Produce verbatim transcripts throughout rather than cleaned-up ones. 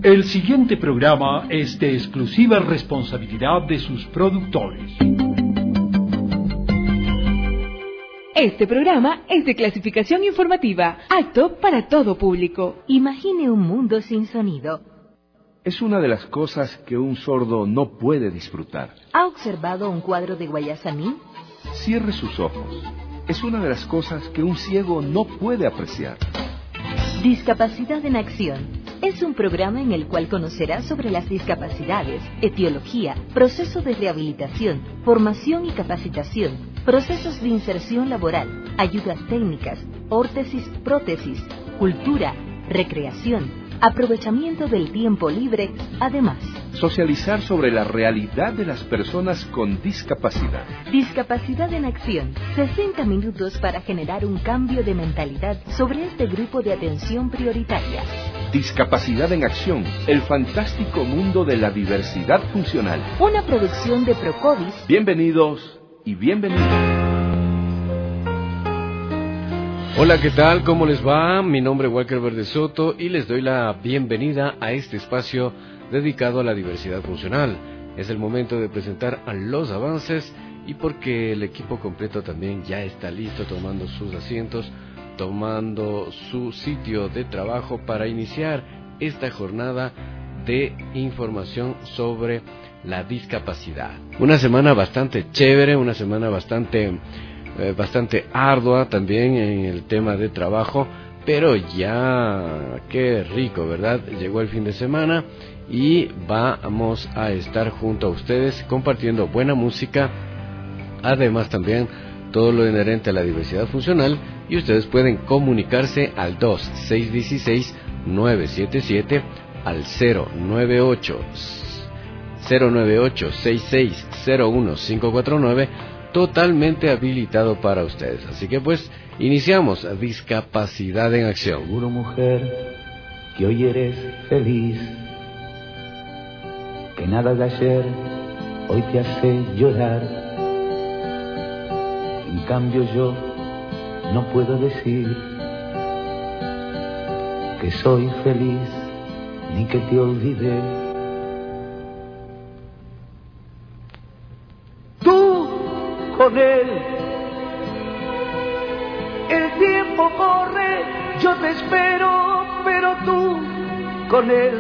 El siguiente programa es de exclusiva responsabilidad de sus productores. Este programa es de clasificación informativa, apto para todo público. Imagine un mundo sin sonido. Es una de las cosas que un sordo no puede disfrutar. ¿Ha observado un cuadro de Guayasamín? Cierre sus ojos. Es una de las cosas que un ciego no puede apreciar. Discapacidad en Acción. Es un programa en el cual conocerá sobre las discapacidades, etiología, procesos de rehabilitación, formación y capacitación, procesos de inserción laboral, ayudas técnicas, órtesis, prótesis, cultura, recreación, aprovechamiento del tiempo libre, además. Socializar sobre la realidad de las personas con discapacidad. Discapacidad en Acción. sesenta minutos para generar un cambio de mentalidad sobre este grupo de atención prioritaria. Discapacidad en Acción, el fantástico mundo de la diversidad funcional. Una producción de Procovis. Bienvenidos y bienvenidas. Hola, ¿qué tal? ¿Cómo les va? Mi nombre es Walker Verde Soto y les doy la bienvenida a este espacio dedicado a la diversidad funcional. Es el momento de presentar a los avances y porque el equipo completo también ya está listo tomando sus asientos, tomando su sitio de trabajo para iniciar esta jornada de información sobre la discapacidad. Una semana bastante chévere, una semana bastante, eh, bastante ardua también en el tema de trabajo, pero ya qué rico, ¿verdad? Llegó el fin de semana y vamos a estar junto a ustedes compartiendo buena música, además también todo lo inherente a la diversidad funcional, y ustedes pueden comunicarse al dos seis uno seis nueve siete siete, al cero nueve ocho seis seis cero uno cinco cuatro nueve, totalmente habilitado para ustedes. Así que pues iniciamos Discapacidad en Acción. Seguro, mujer, que hoy eres feliz, que nada de ayer hoy te hace llorar. En cambio yo no puedo decir que soy feliz ni que te olvidé. Tú con él, el tiempo corre, yo te espero, pero tú con él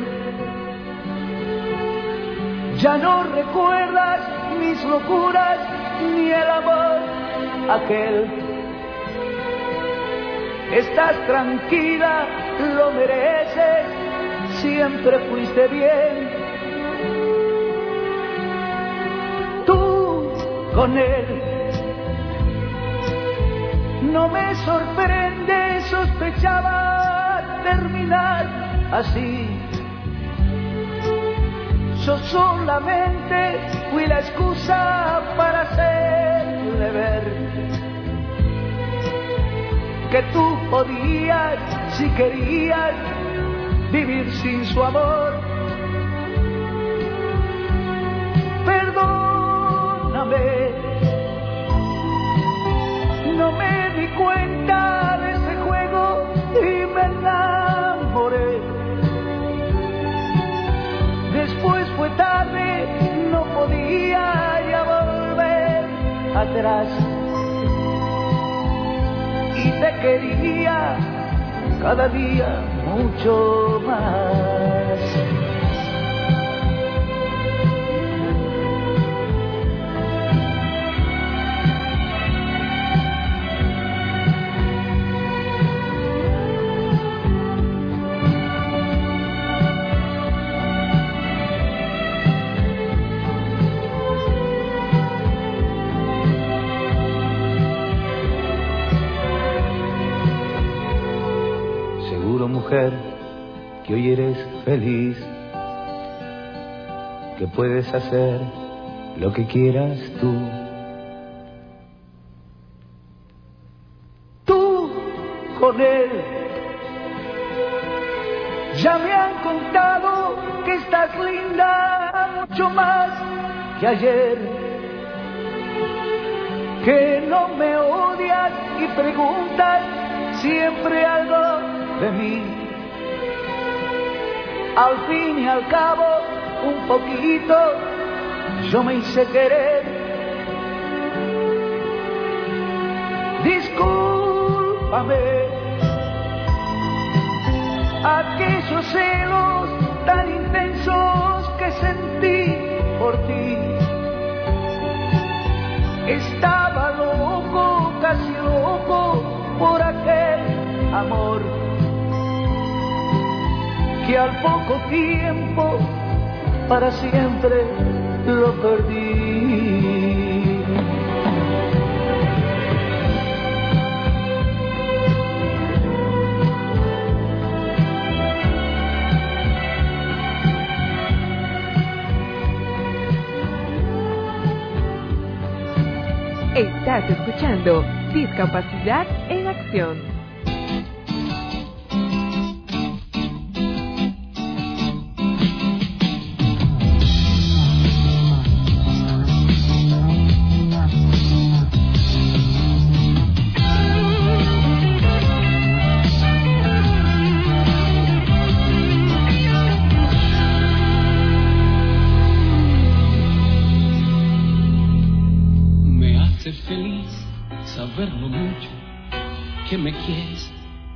ya no recuerdas mis locuras ni el amor aquel. Estás tranquila, lo mereces, siempre fuiste bien. Tú con él, no me sorprende, sospechaba terminar así. Yo solamente fui la excusa para hacerle ver que tú podías, si querías, vivir sin su amor. Perdóname, no me di cuenta de ese juego y me enamoré. Después fue tarde, no podía ya volver atrás. Y te quería cada día mucho más. Mujer, que hoy eres feliz, que puedes hacer lo que quieras tú. Tú con él, ya me han contado que estás linda mucho más que ayer, que no me odias y preguntas siempre algo de mí. Al fin y al cabo, un poquito, yo me hice querer. Discúlpame, aquellos celos tan intensos que sentí por ti. Estaba loco, casi loco, por aquel amor que al poco tiempo para siempre lo perdí. Estás escuchando Discapacidad en Acción. Feliz saber lo mucho que me quieres,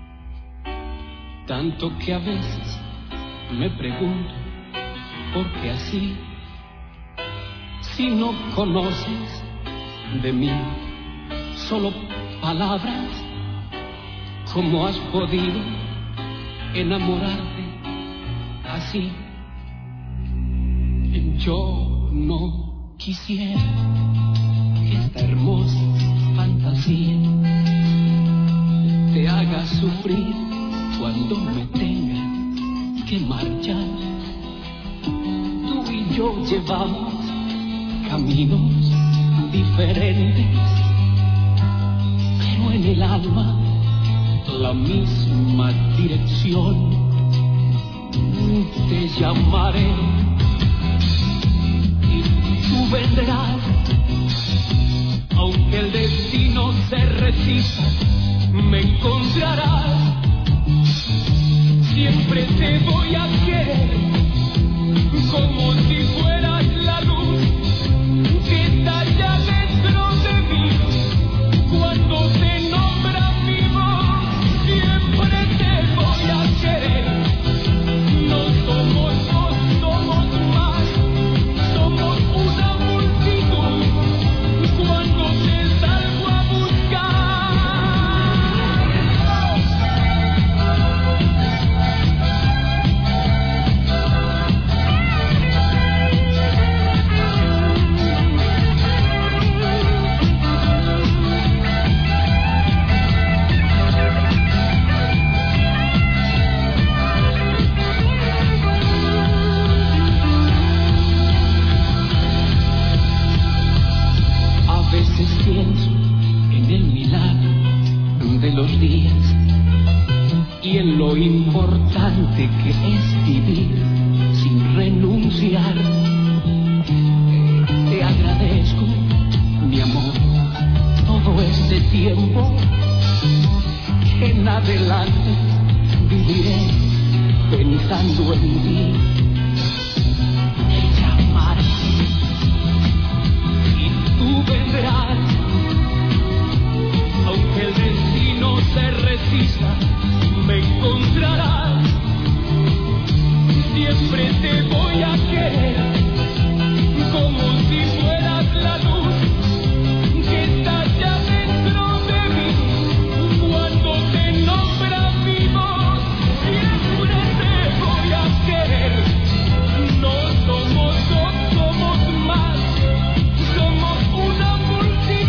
tanto que a veces me pregunto por qué así, si no conoces de mí solo palabras, ¿cómo has podido enamorarte así? Yo no quisiera esta hermosa fantasía te haga sufrir cuando me tenga que marchar. Tú y yo llevamos caminos diferentes, pero en el alma la misma dirección. Te llamaré y tú vendrás. Aunque el destino se resista, me encontrarás. Siempre te voy a querer, como si fueras la luz que está allá dentro de mí. Cuando te nombra mi voz, siempre te voy a querer. No somos dos, somos más, somos una multitud. Cuando te salgo a buscar, a veces pienso en el milagro de los días y en lo importante que es vivir sin renunciar. Te agradezco, mi amor, todo este tiempo que en adelante viviré pensando en ti. Te llamaré y tú vendrás. Aunque el destino se resista, me encontrarás. Siempre te voy a querer, como si fueras la luz que está allá dentro de mí. Cuando te nombra mi voz, siempre te voy a querer. No somos dos, somos más, somos una multitud.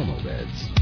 Chronobeds.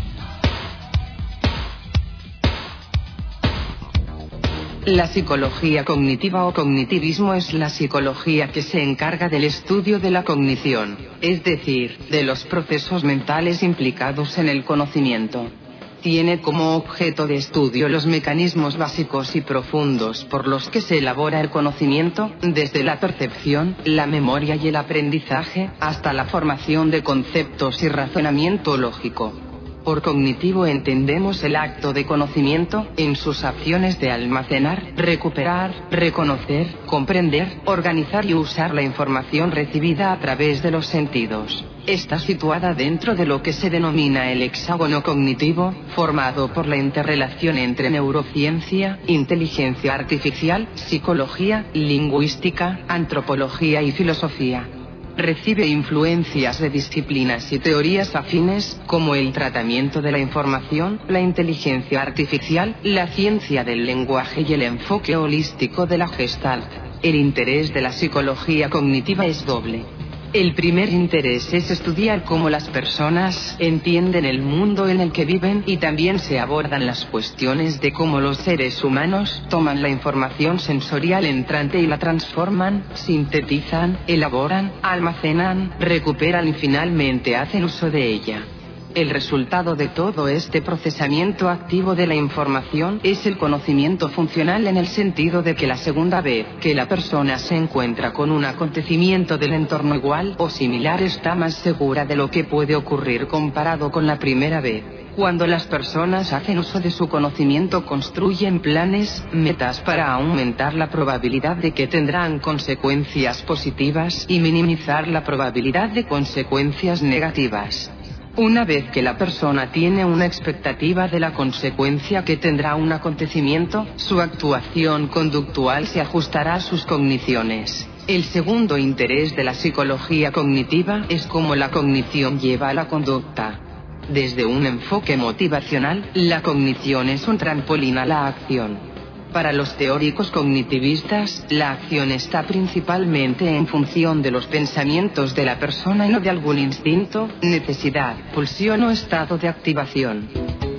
La psicología cognitiva o cognitivismo es la psicología que se encarga del estudio de la cognición, es decir, de los procesos mentales implicados en el conocimiento. Tiene como objeto de estudio los mecanismos básicos y profundos por los que se elabora el conocimiento, desde la percepción, la memoria y el aprendizaje, hasta la formación de conceptos y razonamiento lógico. Por cognitivo entendemos el acto de conocimiento, en sus acciones de almacenar, recuperar, reconocer, comprender, organizar y usar la información recibida a través de los sentidos. Está situada dentro de lo que se denomina el hexágono cognitivo, formado por la interrelación entre neurociencia, inteligencia artificial, psicología, lingüística, antropología y filosofía. Recibe influencias de disciplinas y teorías afines, como el tratamiento de la información, la inteligencia artificial, la ciencia del lenguaje y el enfoque holístico de la Gestalt. El interés de la psicología cognitiva es doble. El primer interés es estudiar cómo las personas entienden el mundo en el que viven, y también se abordan las cuestiones de cómo los seres humanos toman la información sensorial entrante y la transforman, sintetizan, elaboran, almacenan, recuperan y finalmente hacen uso de ella. El resultado de todo este procesamiento activo de la información es el conocimiento funcional, en el sentido de que la segunda vez que la persona se encuentra con un acontecimiento del entorno igual o similar está más segura de lo que puede ocurrir comparado con la primera vez. Cuando las personas hacen uso de su conocimiento, construyen planes, metas para aumentar la probabilidad de que tendrán consecuencias positivas y minimizar la probabilidad de consecuencias negativas. Una vez que la persona tiene una expectativa de la consecuencia que tendrá un acontecimiento, su actuación conductual se ajustará a sus cogniciones. El segundo interés de la psicología cognitiva es cómo la cognición lleva a la conducta. Desde un enfoque motivacional, la cognición es un trampolín a la acción. Para los teóricos cognitivistas, la acción está principalmente en función de los pensamientos de la persona y no de algún instinto, necesidad, pulsión o estado de activación.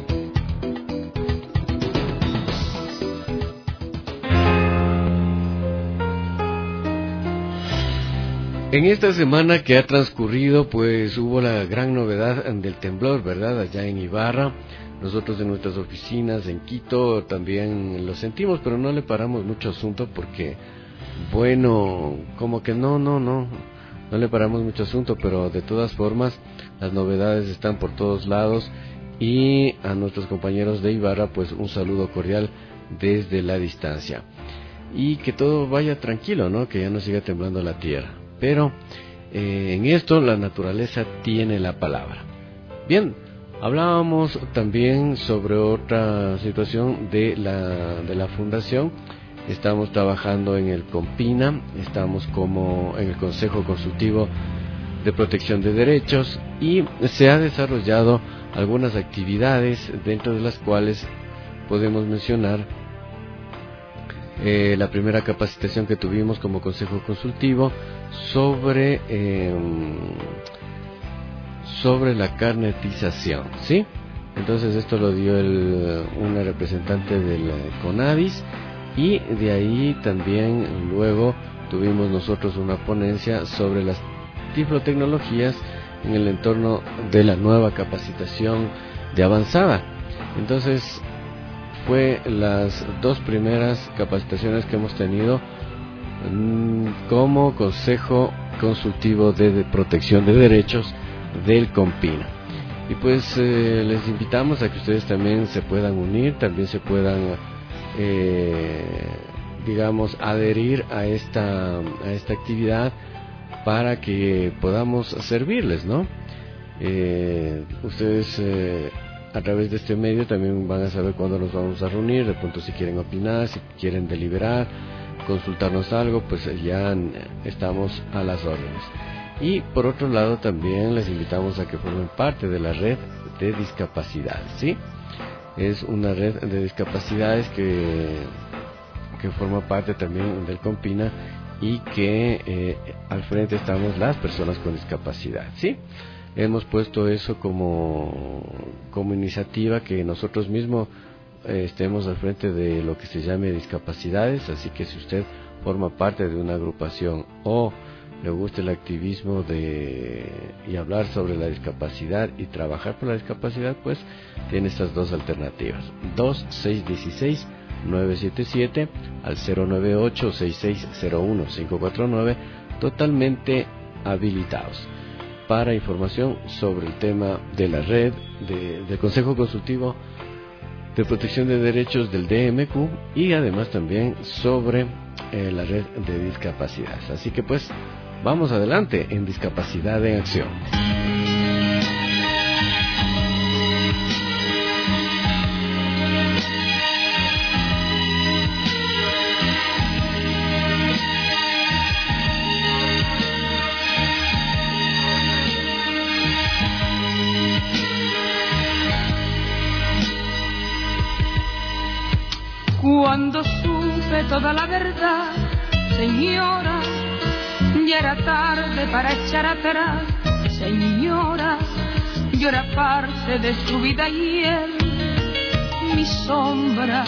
En esta semana que ha transcurrido, pues hubo la gran novedad del temblor, ¿verdad? Allá en Ibarra. Nosotros en nuestras oficinas en Quito también lo sentimos, pero no le paramos mucho asunto porque, bueno, como que no, no, no, no le paramos mucho asunto, pero de todas formas las novedades están por todos lados, y a nuestros compañeros de Ibarra pues un saludo cordial desde la distancia. Y que todo vaya tranquilo, ¿no? Que ya no siga temblando la tierra. Pero eh, en esto la naturaleza tiene la palabra. Bien. Hablábamos también sobre otra situación de la, de la fundación. Estamos trabajando en el COMPINA, estamos como en el Consejo Consultivo de Protección de Derechos, y se ha desarrollado algunas actividades, dentro de las cuales podemos mencionar eh, la primera capacitación que tuvimos como Consejo Consultivo sobre... Eh, sobre la carnetización, ¿sí? Entonces esto lo dio el, una representante del CONADIS, y de ahí también luego tuvimos nosotros una ponencia sobre las tiflotecnologías en el entorno de la nueva capacitación de avanzada. Entonces fue las dos primeras capacitaciones que hemos tenido mmm, como Consejo Consultivo de, de Protección de Derechos del COMPINA. Y pues eh, les invitamos a que ustedes también se puedan unir, también se puedan eh, digamos adherir a esta a esta actividad para que podamos servirles, ¿no? Eh, ustedes eh, a través de este medio también van a saber cuándo nos vamos a reunir, de pronto si quieren opinar, si quieren deliberar, consultarnos algo, pues ya estamos a las órdenes. Y por otro lado también les invitamos a que formen parte de la red de discapacidades, ¿sí? Es una red de discapacidades que, que forma parte también del COMPINA, y que eh, al frente estamos las personas con discapacidad, ¿sí? hemos puesto eso como, como iniciativa, que nosotros mismos eh, estemos al frente de lo que se llame discapacidades. Así que si usted forma parte de una agrupación o le gusta el activismo de y hablar sobre la discapacidad y trabajar por la discapacidad, pues tiene estas dos alternativas: dos seis uno seis nueve siete siete al cero nueve ocho seis seis cero uno cinco cuatro nueve, totalmente habilitados para información sobre el tema de la red de, del Consejo Consultivo de Protección de Derechos del D M Q, y además también sobre eh, la red de discapacidades. Así que pues vamos adelante en Discapacidad en Acción. Cuando supe toda la verdad, señora, ya era tarde para echar atrás. Señora, yo era parte de su vida y él, mi sombra.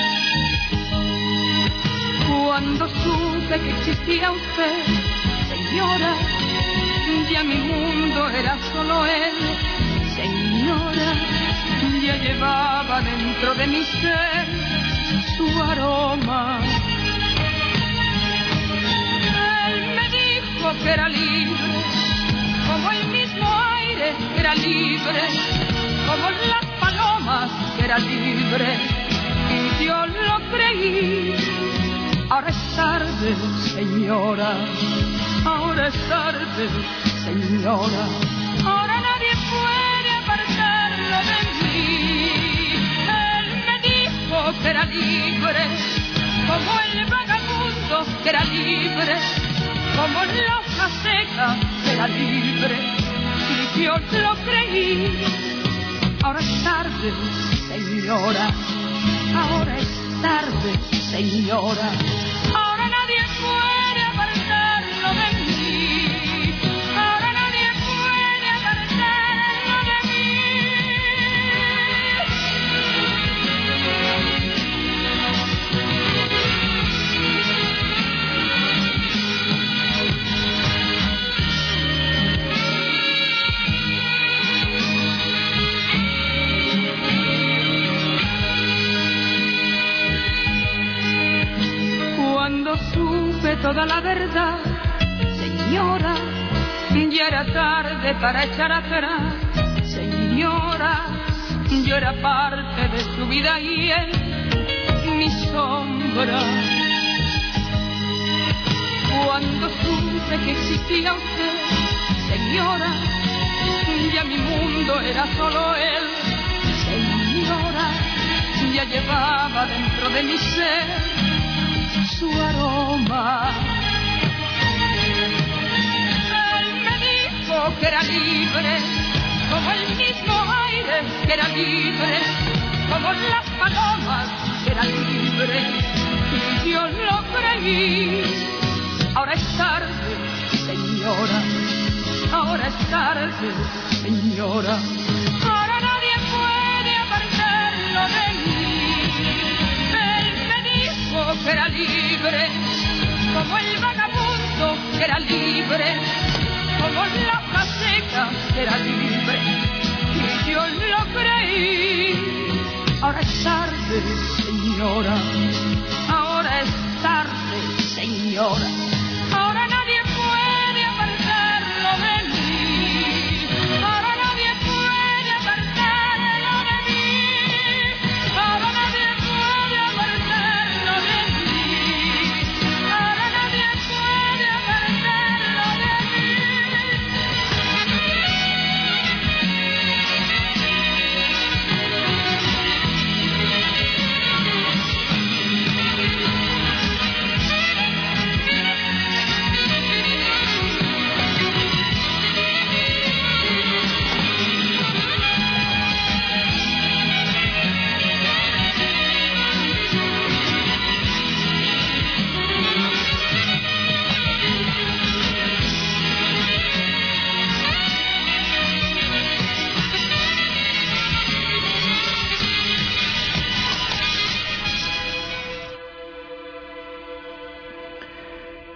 Cuando supe que existía usted, señora, ya mi mundo era solo él. Señora, ya llevaba dentro de mi ser su aroma. Él me dijo que era libre, como el mismo aire que era libre, como las palomas que era libre, y yo lo creí. Ahora es tarde, señora, ahora es tarde, señora, ahora nadie puede apartarlo de mí. Que era libre, como el vagabundo que era libre, como la hoja seca que era libre, y yo lo creí. Ahora es tarde, señora, ahora es tarde, señora, ahora nadie puede apartarlo de mí, ahora nadie puede apartarlo de mí. Cuando supe toda la verdad, señora, ya era tarde para echar atrás. Señora, yo era parte de su vida y él, mi sombra. Cuando supe que existía usted, señora, ya mi mundo era solo él. Señora, ya llevaba dentro de mi ser su aroma. Él me dijo que era libre, como el mismo aire que era libre, como las palomas que era libre, y yo lo creí. Ahora es tarde, señora, ahora es tarde, señora, ahora nadie puede apartarlo de mí. Que era libre, como el vagabundo que era libre, como la hoja seca que era libre, y yo lo creí. Ahora es tarde, señora, ahora es tarde, señora, ahora nadie puede apartarlo de mí, ahora nadie puede apartarlo de mí, ahora nadie puede apartarlo de mí.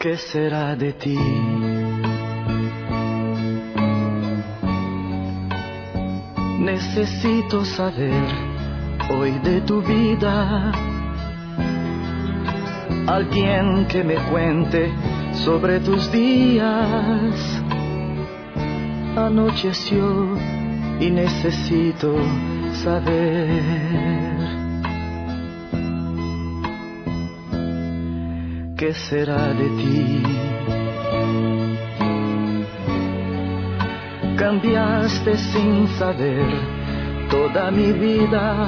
¿Qué será de ti? Necesito saber hoy de tu vida. Alguien que me cuente sobre tus días. Anocheció y necesito saber. ¿Qué será de ti? Cambiaste sin saber toda mi vida,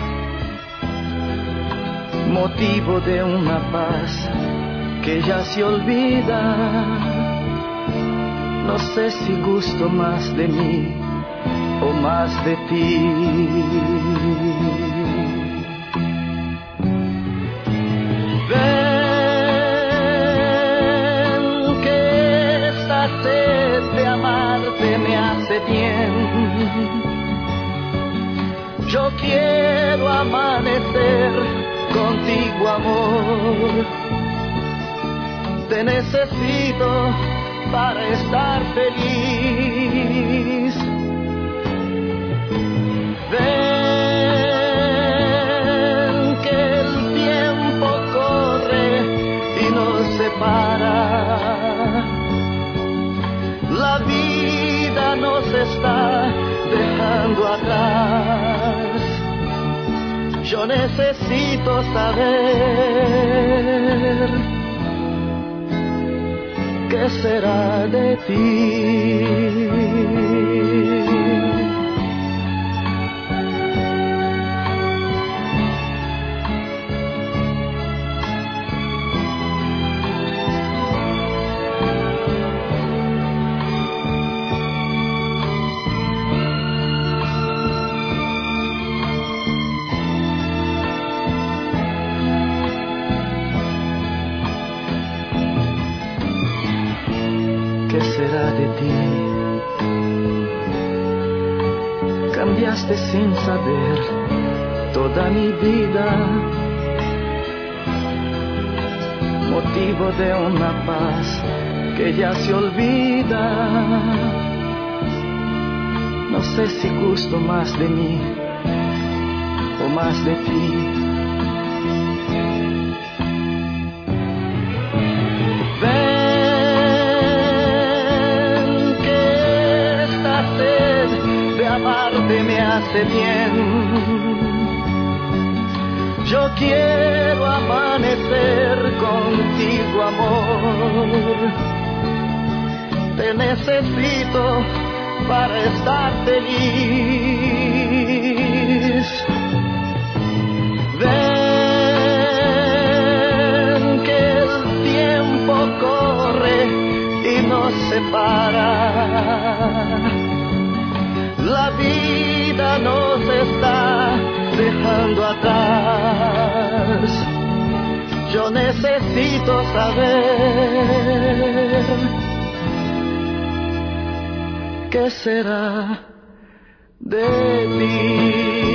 motivo de una paz que ya se olvida. No sé si gusto más de mí o más de ti. Ven que esta sed de amarte me hace bien. Yo quiero amanecer contigo, amor. Te necesito para estar feliz. Ven que el tiempo corre y nos separa. La vida nos está dejando atrás. Yo necesito saber qué será de ti. ¿Qué será de ti? Cambiaste sin saber toda mi vida, motivo de una paz que ya se olvida. No sé si gusto más de mí o más de ti. Amarte me hace bien. Yo quiero amanecer contigo, amor. Te necesito para estar feliz. Ven que el tiempo corre y nos separa. La vida nos está dejando atrás. Yo necesito saber qué será de ti.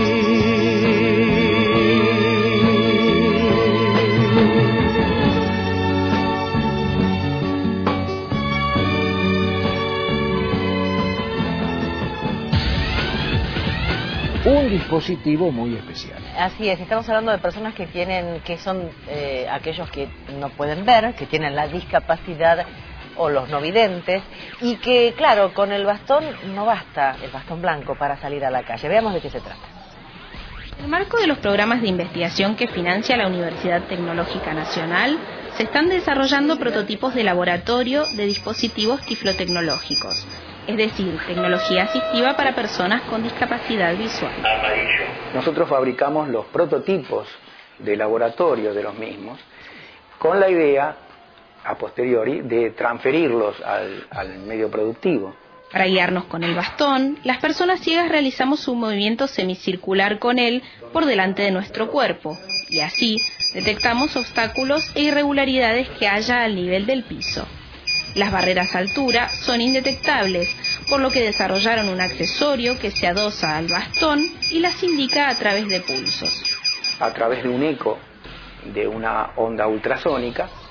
Un dispositivo muy especial. Así es, estamos hablando de personas que tienen, que son eh, aquellos que no pueden ver, que tienen la discapacidad o los no videntes, y que, claro, con el bastón no basta, el bastón blanco, para salir a la calle. Veamos de qué se trata. En el marco de los programas de investigación que financia la Universidad Tecnológica Nacional, se están desarrollando prototipos de laboratorio de dispositivos tiflotecnológicos, es decir, tecnología asistiva para personas con discapacidad visual. Nosotros fabricamos los prototipos de laboratorio de los mismos con la idea, a posteriori, de transferirlos al, al medio productivo. Para guiarnos con el bastón, las personas ciegas realizamos un movimiento semicircular con él por delante de nuestro cuerpo, y así detectamos obstáculos e irregularidades que haya al nivel del piso. Las barreras a altura son indetectables, por lo que desarrollaron un accesorio que se adosa al bastón y las indica a través de pulsos. A través de un eco de una onda ultrasónica,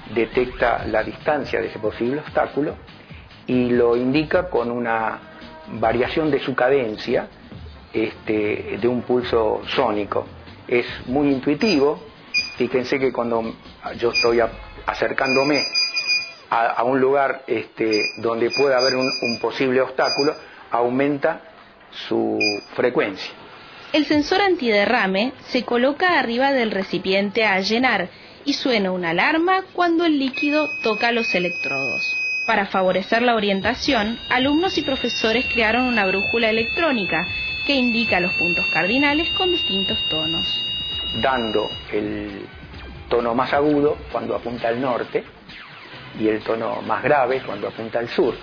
detecta la distancia de ese posible obstáculo y lo indica con una variación de su cadencia, este, de un pulso sónico. Es muy intuitivo. Fíjense que cuando yo estoy a, acercándome a, a un lugar este, donde pueda haber un, un posible obstáculo, aumenta su frecuencia. El sensor antiderrame se coloca arriba del recipiente a llenar y suena una alarma cuando el líquido toca los electrodos. Para favorecer la orientación, alumnos y profesores crearon una brújula electrónica que indica los puntos cardinales con distintos tonos, dando el tono más agudo cuando apunta al norte y el tono más grave cuando apunta al sur.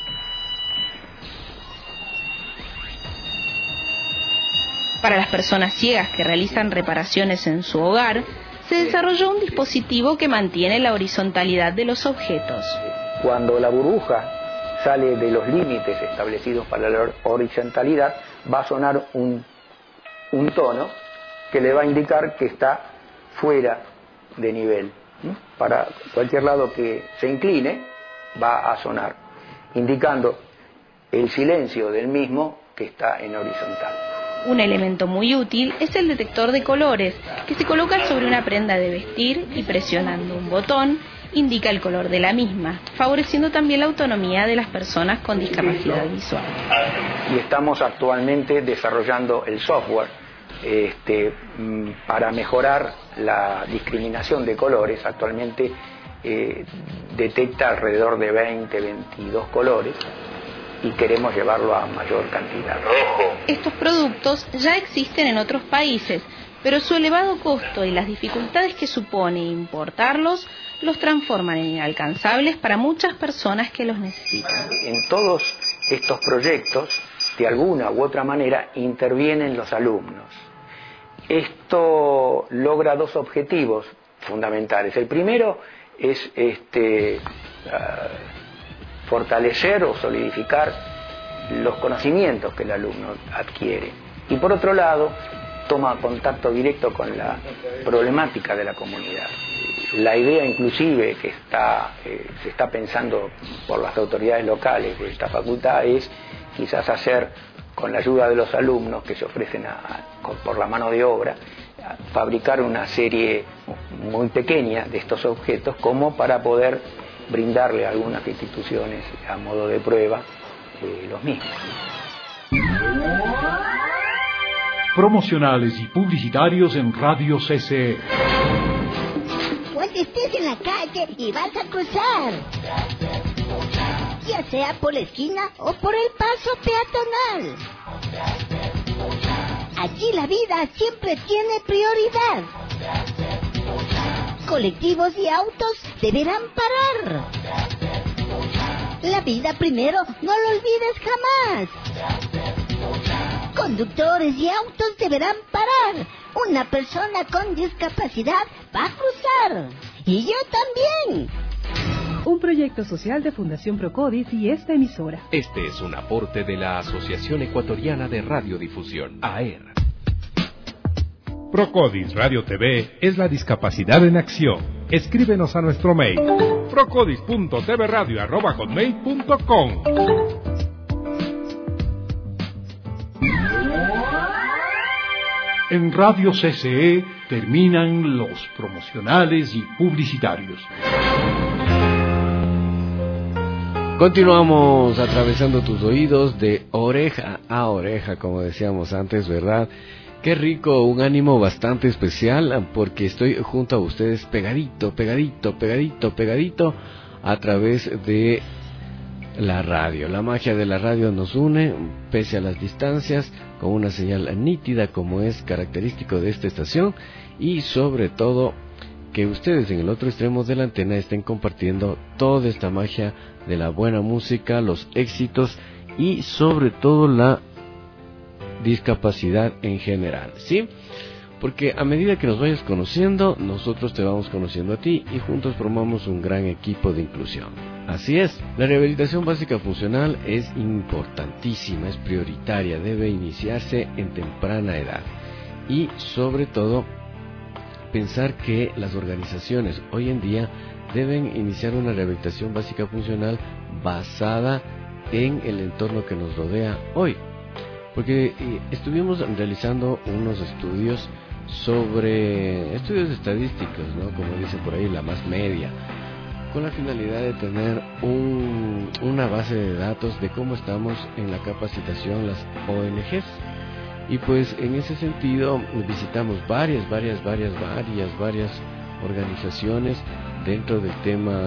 Para las personas ciegas que realizan reparaciones en su hogar, se desarrolló un dispositivo que mantiene la horizontalidad de los objetos. Cuando la burbuja sale de los límites establecidos para la horizontalidad, va a sonar un, un tono que le va a indicar que está fuera de nivel. Para cualquier lado que se incline, va a sonar, indicando el silencio del mismo que está en horizontal. Un elemento muy útil es el detector de colores, que se coloca sobre una prenda de vestir y presionando un botón indica el color de la misma, favoreciendo también la autonomía de las personas con discapacidad visual. Y estamos actualmente desarrollando el software este, para mejorar la discriminación de colores. Actualmente eh, detecta alrededor de veinte, veintidós colores y queremos llevarlo a mayor cantidad. Estos productos ya existen en otros países, pero su elevado costo y las dificultades que supone importarlos los transforman en inalcanzables para muchas personas que los necesitan. En todos estos proyectos, de alguna u otra manera, intervienen los alumnos. Esto logra dos objetivos fundamentales. El primero es este, uh, fortalecer o solidificar los conocimientos que el alumno adquiere. Y por otro lado, toma contacto directo con la problemática de la comunidad. La idea inclusive que está, eh, se está pensando por las autoridades locales de esta facultad es quizás hacer, con la ayuda de los alumnos que se ofrecen a, a, por la mano de obra, fabricar una serie muy pequeña de estos objetos como para poder brindarle a algunas instituciones a modo de prueba eh, los mismos. Promocionales y publicitarios en Radio C C E. Cuando estés en la calle y vas a cruzar, ya sea por la esquina o por el paso peatonal, allí la vida siempre tiene prioridad. Colectivos y autos deberán parar. La vida primero, no lo olvides jamás. Conductores y autos deberán parar. Una persona con discapacidad va a cruzar. Y yo también. Un proyecto social de Fundación Procodis y esta emisora. Este es un aporte de la Asociación Ecuatoriana de Radiodifusión, A E R. Procodis Radio T V es la discapacidad en acción. Escríbenos a nuestro mail procodis punto t v radio arroba hotmail punto com. En Radio C C E terminan los promocionales y publicitarios. Continuamos atravesando tus oídos de oreja a oreja, como decíamos antes, ¿verdad? Qué rico, un ánimo bastante especial porque estoy junto a ustedes pegadito, pegadito, pegadito, pegadito a través de la radio. La magia de la radio nos une, pese a las distancias, con una señal nítida como es característico de esta estación y sobre todo que ustedes en el otro extremo de la antena estén compartiendo toda esta magia de la buena música, los éxitos y sobre todo la discapacidad en general, ¿sí? Porque a medida que nos vayas conociendo, nosotros te vamos conociendo a ti y juntos formamos un gran equipo de inclusión. Así es, la rehabilitación básica funcional es importantísima, es prioritaria, debe iniciarse en temprana edad y sobre todo pensar que las organizaciones hoy en día deben iniciar una rehabilitación básica funcional basada en el entorno que nos rodea hoy. Porque eh, estuvimos realizando unos estudios sobre estudios estadísticos, ¿no? Como dicen por ahí, la más media, con la finalidad de tener un, una base de datos de cómo estamos en la capacitación las O N Ges. Y pues en ese sentido visitamos varias, varias, varias, varias, varias organizaciones dentro del tema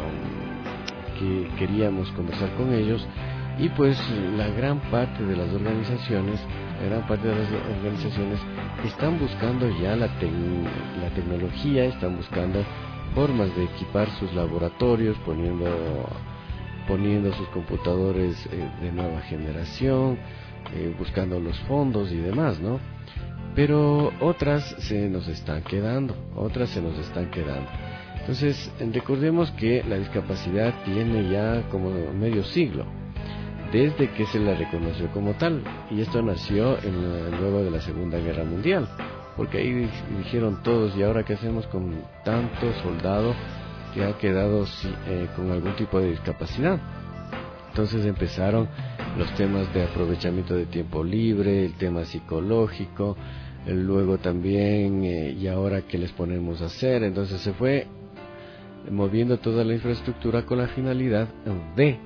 que queríamos conversar con ellos. Y pues la gran parte de las organizaciones, la gran parte de las organizaciones están buscando ya la, te la tecnología, están buscando formas de equipar sus laboratorios, poniendo, poniendo sus computadores eh, de nueva generación, eh, buscando los fondos y demás, ¿no? Pero otras se nos están quedando, otras se nos están quedando. Entonces, recordemos que la discapacidad tiene ya como medio siglo desde que se la reconoció como tal, y esto nació en, luego de la Segunda Guerra Mundial, porque ahí dijeron todos, ¿y ahora qué hacemos con tanto soldado que ha quedado eh, con algún tipo de discapacidad? Entonces empezaron los temas de aprovechamiento de tiempo libre, el tema psicológico, el luego también, eh, ¿y ahora qué les ponemos a hacer? Entonces se fue moviendo toda la infraestructura con la finalidad de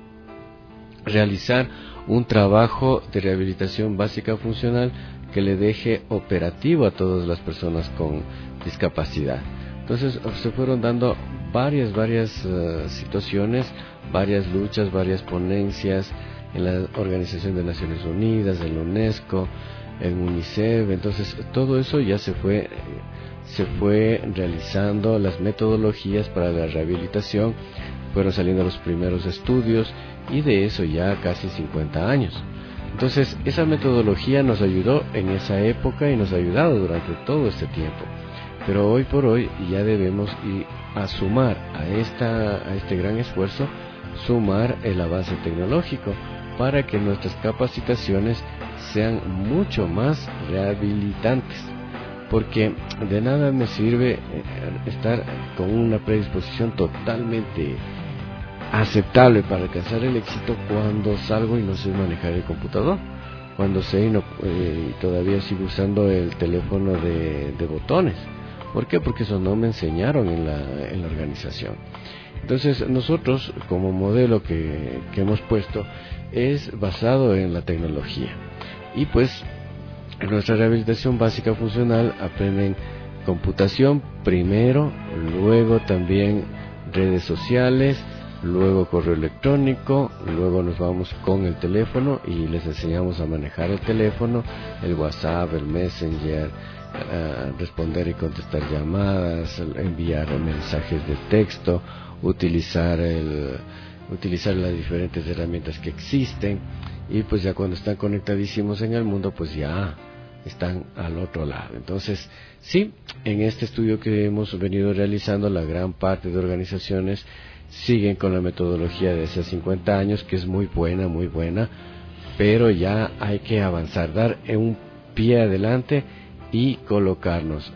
realizar un trabajo de rehabilitación básica funcional que le deje operativo a todas las personas con discapacidad. Entonces se fueron dando varias, varias uh, situaciones, varias luchas, varias ponencias en la Organización de Naciones Unidas, en la UNESCO, en UNICEF. Entonces todo eso ya se fue, se fue realizando, las metodologías para la rehabilitación, fueron saliendo los primeros estudios, y de eso ya casi cincuenta años. Entonces esa metodología nos ayudó en esa época y nos ha ayudado durante todo este tiempo, pero hoy por hoy ya debemos ir a sumar a, esta, a este gran esfuerzo, sumar el avance tecnológico para que nuestras capacitaciones sean mucho más rehabilitantes, porque de nada me sirve estar con una predisposición totalmente aceptable para alcanzar el éxito cuando salgo y no sé manejar el computador, cuando sé y no, eh, todavía sigo usando el teléfono de, de botones. ¿Por qué? Porque eso no me enseñaron en la, en la organización. Entonces nosotros como modelo que, que hemos puesto es basado en la tecnología, y pues en nuestra rehabilitación básica funcional aprenden computación primero, luego también redes sociales, luego correo electrónico, luego nos vamos con el teléfono y les enseñamos a manejar el teléfono, el WhatsApp, el Messenger, uh, responder y contestar llamadas, enviar mensajes de texto, utilizar el, utilizar las diferentes herramientas que existen, y pues ya cuando están conectadísimos en el mundo, pues ya están al otro lado. Entonces, sí, en este estudio que hemos venido realizando, la gran parte de organizaciones siguen con la metodología de hace cincuenta años, que es muy buena, muy buena, pero ya hay que avanzar, dar un pie adelante y colocarnos,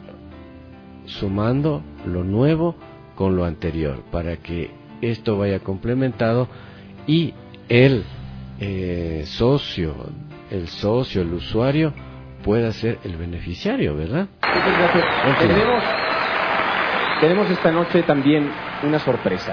sumando lo nuevo con lo anterior, para que esto vaya complementado y el eh, socio, el socio, el usuario, pueda ser el beneficiario, ¿verdad? Muchas gracias. Tenemos, tenemos esta noche también una sorpresa.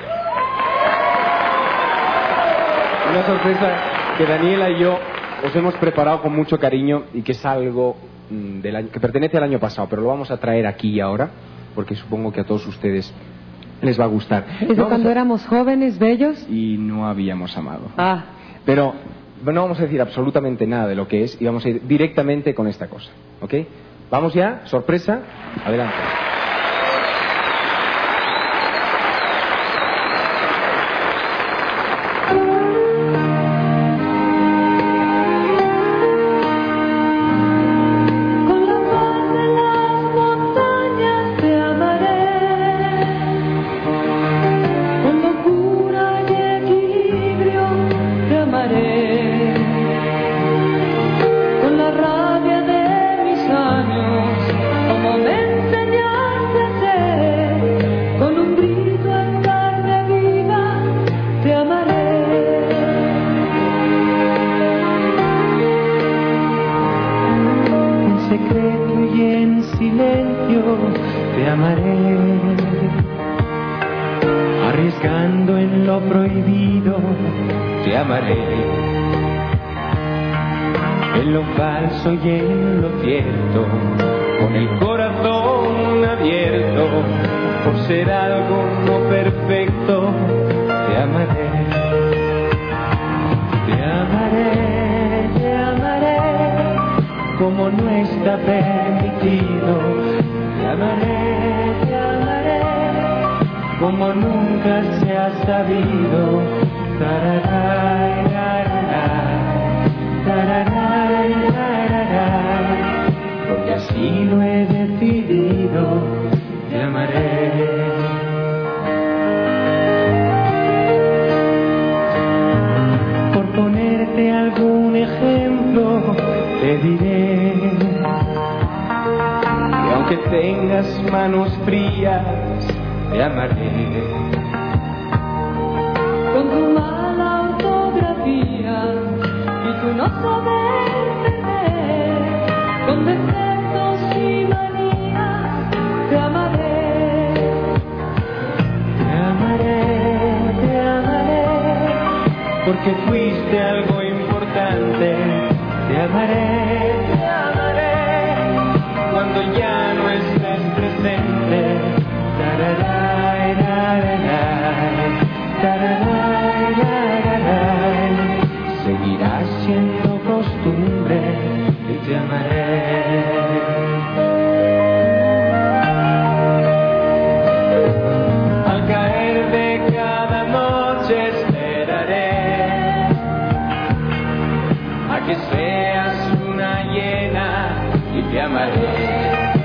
Una sorpresa que Daniela y yo os hemos preparado con mucho cariño y que es algo mmm, del año, que pertenece al año pasado, pero lo vamos a traer aquí y ahora, porque supongo que a todos ustedes les va a gustar. ¿Desde cuando a... éramos jóvenes, bellos? Y no habíamos amado. Ah. Pero no vamos a decir absolutamente nada de lo que es y vamos a ir directamente con esta cosa, ¿ok? Vamos ya, sorpresa, adelante. Con la rabia de mis años, como me enseñaron. te amaré. En lo falso y en lo cierto, con el corazón abierto, por ser algo no perfecto, te amaré. Te amaré, te amaré, como no está permitido. Te amaré, te amaré, como nunca se ha sabido. Tararay, tararay, tararay, tararay, porque así lo he decidido. Te amaré. Por ponerte algún ejemplo, te diré que aunque tengas manos frías, te amaré. Con tu mala ortografía y tu no saber leer, con defectos y manías, te amaré. Te amaré, te amaré, porque fuiste algo importante. Te amaré, te amaré, cuando ya no estés presente. Tararay, tararay, tararay, tararay, seguirá siendo costumbre y te amaré. Al caer de cada noche esperaré a que seas una hiena y te amaré.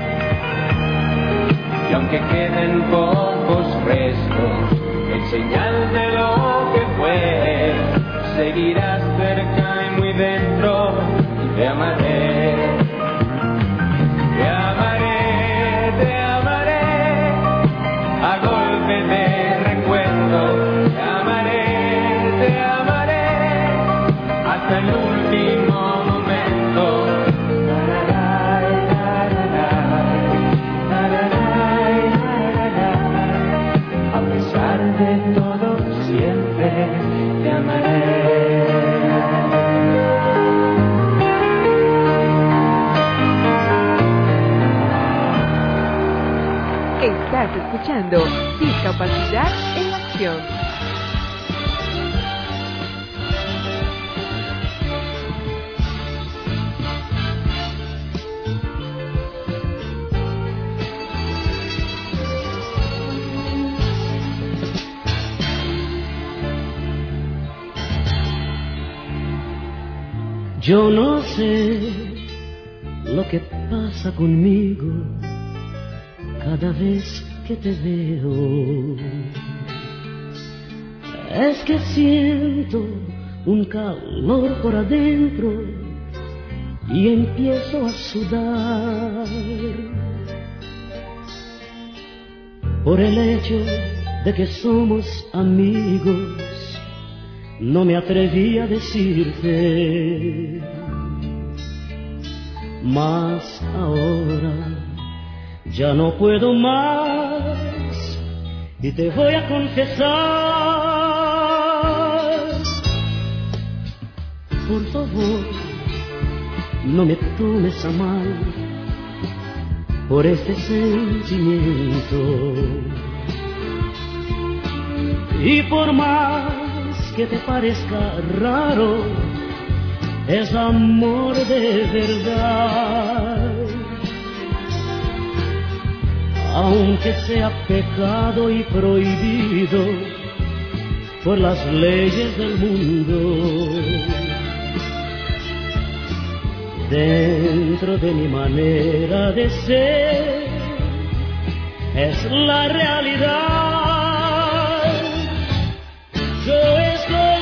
Y aunque queden pocos restos, en señal de lo que fue, seguirás cerca y muy dentro y te amaré. Te amaré, te amaré, a golpe de recuerdo. Te amaré, te amaré, hasta el último momento. Tararay, tararay, tararay, tararay, a pesar de todo siempre te amaré. Estás escuchando Discapacidad en Acción. Yo no sé lo que pasa conmigo cada vez que te veo. Es que siento un calor por adentro y empiezo a sudar por el hecho de que somos amigos. No me atreví a decirte, mas ahora ya no puedo más y te voy a confesar. Por favor, no me tomes a mal por este sentimiento. Y por más que te parezca raro, es amor de verdad. Aunque sea pecado y prohibido por las leyes del mundo, dentro de mi manera de ser es la realidad. Yo estoy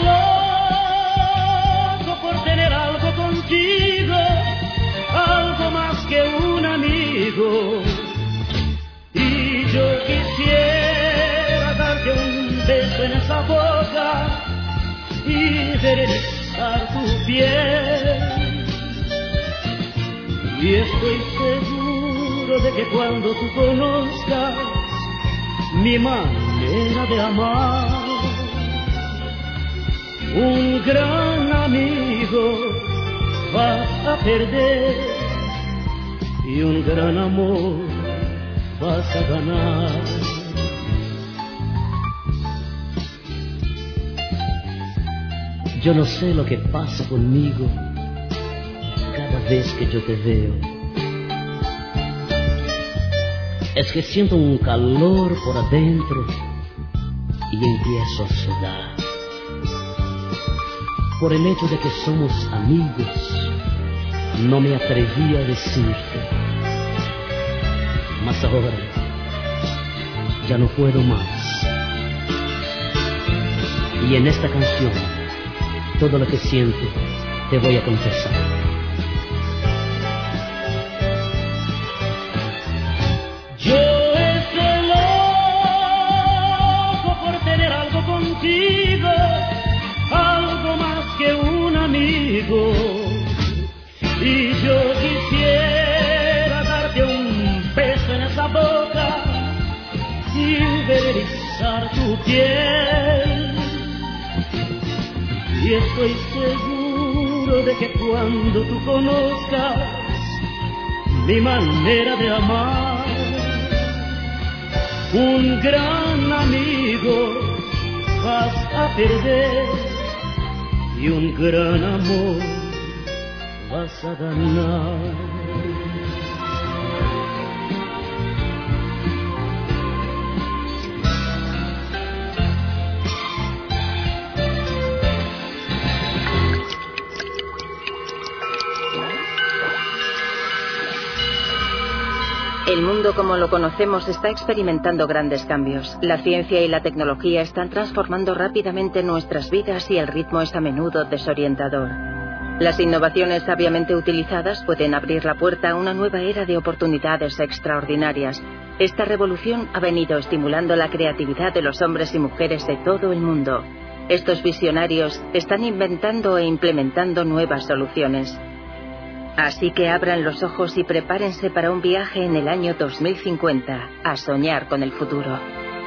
loco por tener algo contigo, algo más que un amigo. Y yo quisiera darte un beso en esa boca y derechizar tu piel. Y estoy seguro de que cuando tú conozcas mi manera de amar, un gran amigo vas a perder y un gran amor vas a ganar. Yo no sé lo que pasa conmigo cada vez que yo te veo. Es que siento un calor por adentro y empiezo a sudar. Por el hecho de que somos amigos, no me atreví a decirte. Mas ahora ya no puedo más. Y en esta canción, todo lo que siento te voy a confesar. Yo estoy loco por tener algo contigo, algo más que un amigo. Y yo quisiera darte un beso en esa boca y uberizar tu piel. Y estoy seguro de que cuando tú conozcas mi manera de amar, un gran amigo vas a perder y un gran amor vas a ganar. El mundo como lo conocemos está experimentando grandes cambios. La ciencia y la tecnología están transformando rápidamente nuestras vidas y el ritmo es a menudo desorientador. Las innovaciones sabiamente utilizadas pueden abrir la puerta a una nueva era de oportunidades extraordinarias. Esta revolución ha venido estimulando la creatividad de los hombres y mujeres de todo el mundo. Estos visionarios están inventando e implementando nuevas soluciones. Así que abran los ojos y prepárense para un viaje en el año dos mil cincuenta, a soñar con el futuro.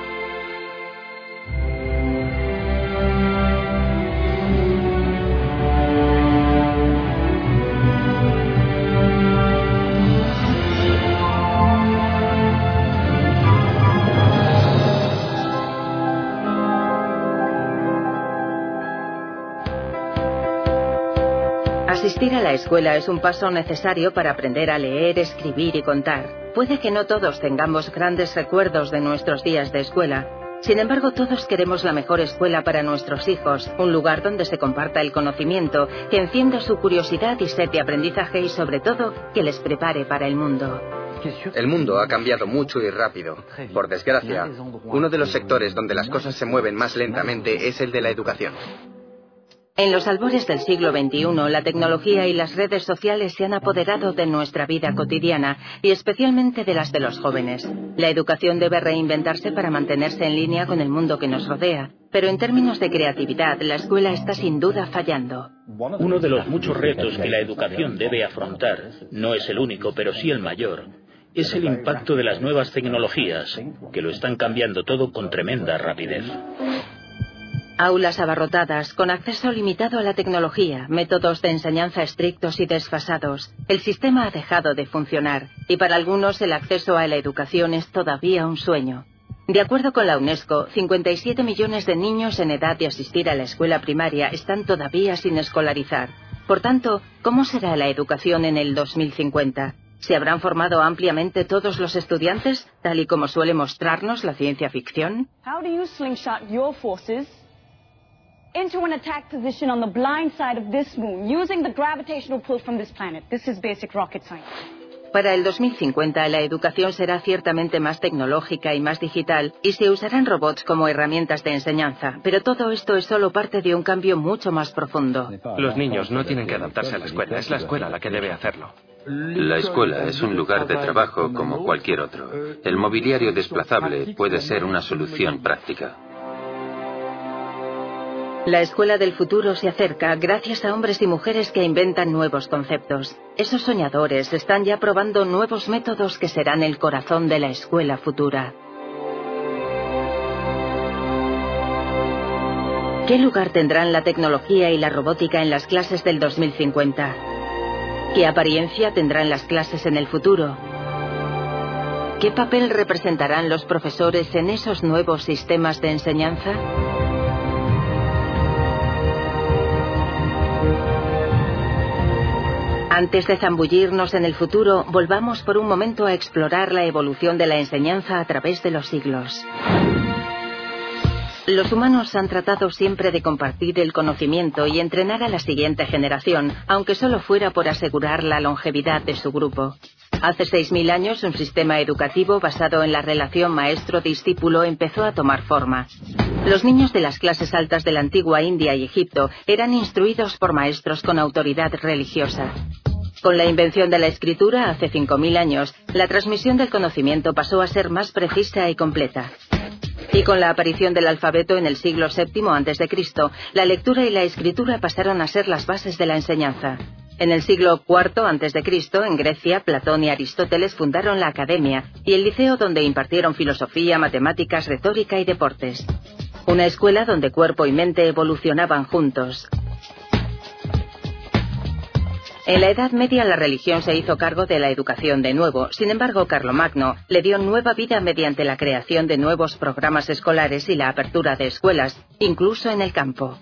Asistir a la escuela es un paso necesario para aprender a leer, escribir y contar. Puede que no todos tengamos grandes recuerdos de nuestros días de escuela. Sin embargo, todos queremos la mejor escuela para nuestros hijos, un lugar donde se comparta el conocimiento, que encienda su curiosidad y sed de aprendizaje y, sobre todo, que les prepare para el mundo. El mundo ha cambiado mucho y rápido. Por desgracia, uno de los sectores donde las cosas se mueven más lentamente es el de la educación. En los albores del siglo veintiuno, la tecnología y las redes sociales se han apoderado de nuestra vida cotidiana y especialmente de las de los jóvenes. La educación debe reinventarse para mantenerse en línea con el mundo que nos rodea, pero en términos de creatividad, la escuela está sin duda fallando. Uno de los muchos retos que la educación debe afrontar, no es el único, pero sí el mayor, es el impacto de las nuevas tecnologías, que lo están cambiando todo con tremenda rapidez. Aulas abarrotadas, con acceso limitado a la tecnología, métodos de enseñanza estrictos y desfasados. El sistema ha dejado de funcionar, y para algunos el acceso a la educación es todavía un sueño. De acuerdo con la UNESCO, cincuenta y siete millones de niños en edad de asistir a la escuela primaria están todavía sin escolarizar. Por tanto, ¿cómo será la educación en el dos mil cincuenta? ¿Se habrán formado ampliamente todos los estudiantes, tal y como suele mostrarnos la ciencia ficción? How do you slingshot your forces into an attack position on the blind side of this moon, using the gravitational pull from this planet? This is basic rocket science. Para el dos mil cincuenta, la educación será ciertamente más tecnológica y más digital, y se usarán robots como herramientas de enseñanza, pero todo esto es solo parte de un cambio mucho más profundo. Los niños no tienen que adaptarse a la escuela, es la escuela la que debe hacerlo. La escuela es un lugar de trabajo como cualquier otro. El mobiliario desplazable puede ser una solución práctica. La escuela del futuro se acerca gracias a hombres y mujeres que inventan nuevos conceptos. Esos soñadores están ya probando nuevos métodos que serán el corazón de la escuela futura. ¿Qué lugar tendrán la tecnología y la robótica en las clases del dos mil cincuenta? ¿Qué apariencia tendrán las clases en el futuro? ¿Qué papel representarán los profesores en esos nuevos sistemas de enseñanza? Antes de zambullirnos en el futuro, volvamos por un momento a explorar la evolución de la enseñanza a través de los siglos. Los humanos han tratado siempre de compartir el conocimiento y entrenar a la siguiente generación, aunque solo fuera por asegurar la longevidad de su grupo. Hace seis mil años, un sistema educativo basado en la relación maestro-discípulo empezó a tomar forma. Los niños de las clases altas de la antigua India y Egipto eran instruidos por maestros con autoridad religiosa. Con la invención de la escritura, hace cinco mil años, la transmisión del conocimiento pasó a ser más precisa y completa. Y con la aparición del alfabeto en el siglo séptimo antes de Cristo, la lectura y la escritura pasaron a ser las bases de la enseñanza. En el siglo cuarto antes de Cristo, en Grecia, Platón y Aristóteles fundaron la academia y el liceo donde impartieron filosofía, matemáticas, retórica y deportes. Una escuela donde cuerpo y mente evolucionaban juntos. En la Edad Media la religión se hizo cargo de la educación de nuevo. Sin embargo, Carlomagno le dio nueva vida mediante la creación de nuevos programas escolares y la apertura de escuelas, incluso en el campo.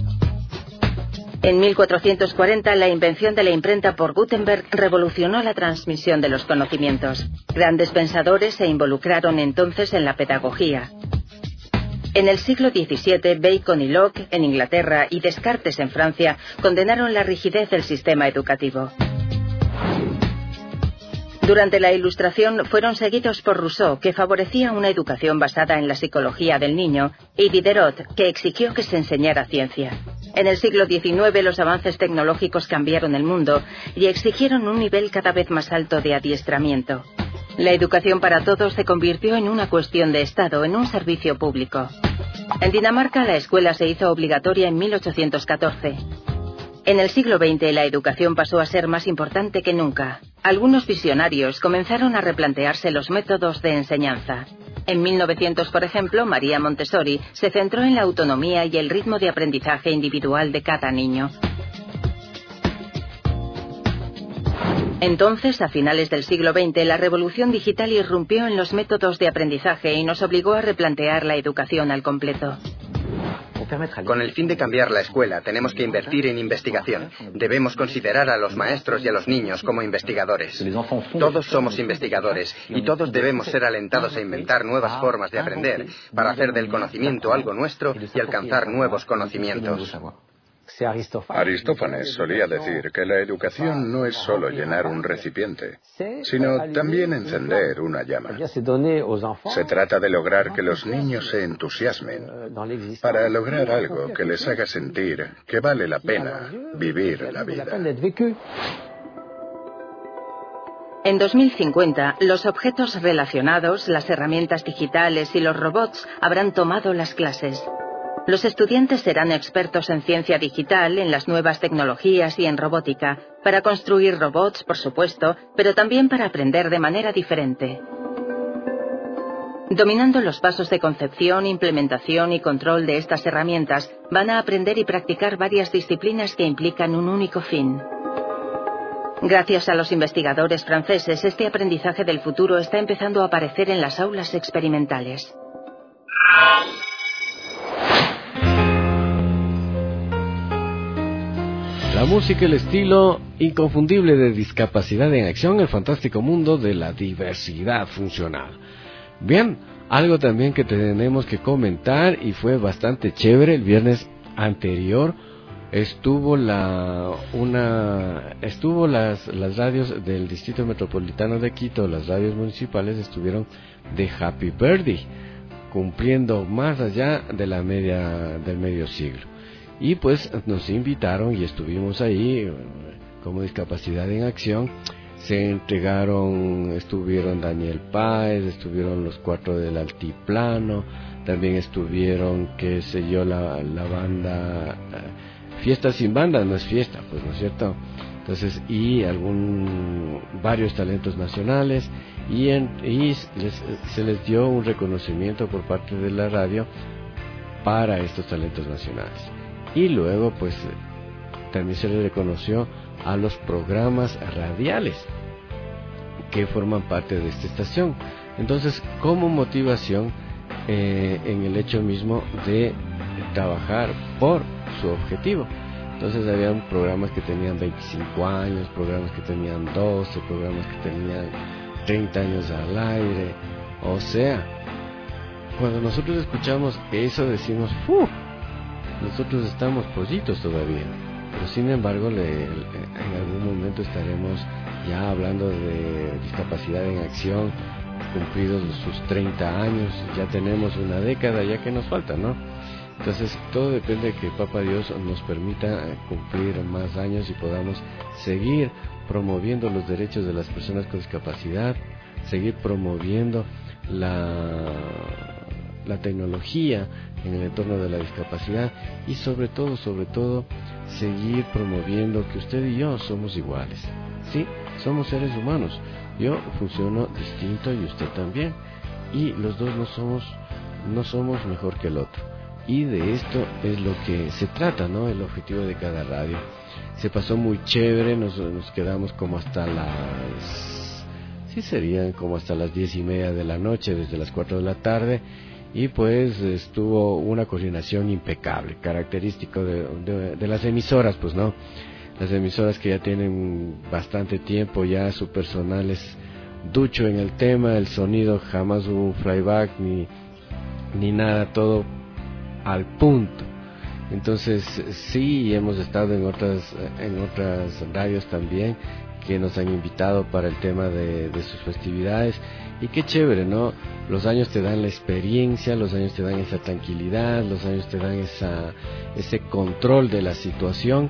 En mil cuatrocientos cuarenta, la invención de la imprenta por Gutenberg revolucionó la transmisión de los conocimientos. Grandes pensadores se involucraron entonces en la pedagogía. En el siglo diecisiete, Bacon y Locke en Inglaterra y Descartes en Francia condenaron la rigidez del sistema educativo. Durante la Ilustración fueron seguidos por Rousseau, que favorecía una educación basada en la psicología del niño, y Diderot, que exigió que se enseñara ciencia. En el siglo diecinueve los avances tecnológicos cambiaron el mundo y exigieron un nivel cada vez más alto de adiestramiento. La educación para todos se convirtió en una cuestión de Estado, en un servicio público. En Dinamarca la escuela se hizo obligatoria en mil ochocientos catorce. En el siglo veinte la educación pasó a ser más importante que nunca. Algunos visionarios comenzaron a replantearse los métodos de enseñanza. En mil novecientos, por ejemplo, María Montessori se centró en la autonomía y el ritmo de aprendizaje individual de cada niño. Entonces, a finales del siglo veinte, la revolución digital irrumpió en los métodos de aprendizaje y nos obligó a replantear la educación al completo. Con el fin de cambiar la escuela, tenemos que invertir en investigación. Debemos considerar a los maestros y a los niños como investigadores. Todos somos investigadores y todos debemos ser alentados a inventar nuevas formas de aprender para hacer del conocimiento algo nuestro y alcanzar nuevos conocimientos. Aristófanes solía decir que la educación no es solo llenar un recipiente, sino también encender una llama. Se trata de lograr que los niños se entusiasmen para lograr algo que les haga sentir que vale la pena vivir la vida. En dos mil cincuenta, los objetos relacionados, las herramientas digitales y los robots habrán tomado las clases. Los estudiantes serán expertos en ciencia digital, en las nuevas tecnologías y en robótica, para construir robots, por supuesto, pero también para aprender de manera diferente. Dominando los pasos de concepción, implementación y control de estas herramientas, van a aprender y practicar varias disciplinas que implican un único fin. Gracias a los investigadores franceses, este aprendizaje del futuro está empezando a aparecer en las aulas experimentales. La música, el estilo inconfundible de Discapacidad en Acción, el fantástico mundo de la diversidad funcional. Bien, algo también que tenemos que comentar y fue bastante chévere, el viernes anterior estuvo la una estuvo las las radios del Distrito Metropolitano de Quito, las radios municipales estuvieron de Happy Birthday, cumpliendo más allá de la media del medio siglo. Y pues nos invitaron y estuvimos ahí como Discapacidad en Acción. Se entregaron, estuvieron Daniel Páez, estuvieron los cuatro del Altiplano, también estuvieron, qué sé yo, la, la banda Fiesta sin Banda, no es fiesta, pues, ¿no es cierto? Entonces, y algún varios talentos nacionales, y, en, y les, se les dio un reconocimiento por parte de la radio para estos talentos nacionales. Y luego pues también se le reconoció a los programas radiales que forman parte de esta estación. Entonces, como motivación eh, en el hecho mismo de trabajar por su objetivo. Entonces había programas que tenían veinticinco años, programas que tenían doce, programas que tenían treinta años al aire. O sea, cuando nosotros escuchamos eso decimos, ¡fu! Nosotros estamos pollitos todavía. Pero sin embargo, le, en algún momento estaremos ya hablando de discapacidad en acción, cumplidos sus treinta años, ya tenemos una década ya que nos falta, ¿no? Entonces todo depende de que Papá Dios nos permita cumplir más años y podamos seguir promoviendo los derechos de las personas con discapacidad, seguir promoviendo la, la tecnología en el entorno de la discapacidad y sobre todo, sobre todo, seguir promoviendo que usted y yo somos iguales, ¿sí? Somos seres humanos, yo funciono distinto y usted también, y los dos no somos, no somos mejor que el otro. Y de esto es lo que se trata, ¿no? El objetivo de cada radio. Se pasó muy chévere, nos, nos quedamos como hasta las... sí serían como hasta las diez y media de la noche, desde las cuatro de la tarde, y pues estuvo una coordinación impecable, característico de, de, de las emisoras, pues, ¿no? Las emisoras que ya tienen bastante tiempo, ya su personal es ducho en el tema, el sonido jamás hubo un flyback ni, ni nada, todo al punto. Entonces sí, hemos estado en otras en otras radios también que nos han invitado para el tema de, de sus festividades, y qué chévere, ¿no? Los años te dan la experiencia, los años te dan esa tranquilidad, los años te dan esa ese control de la situación,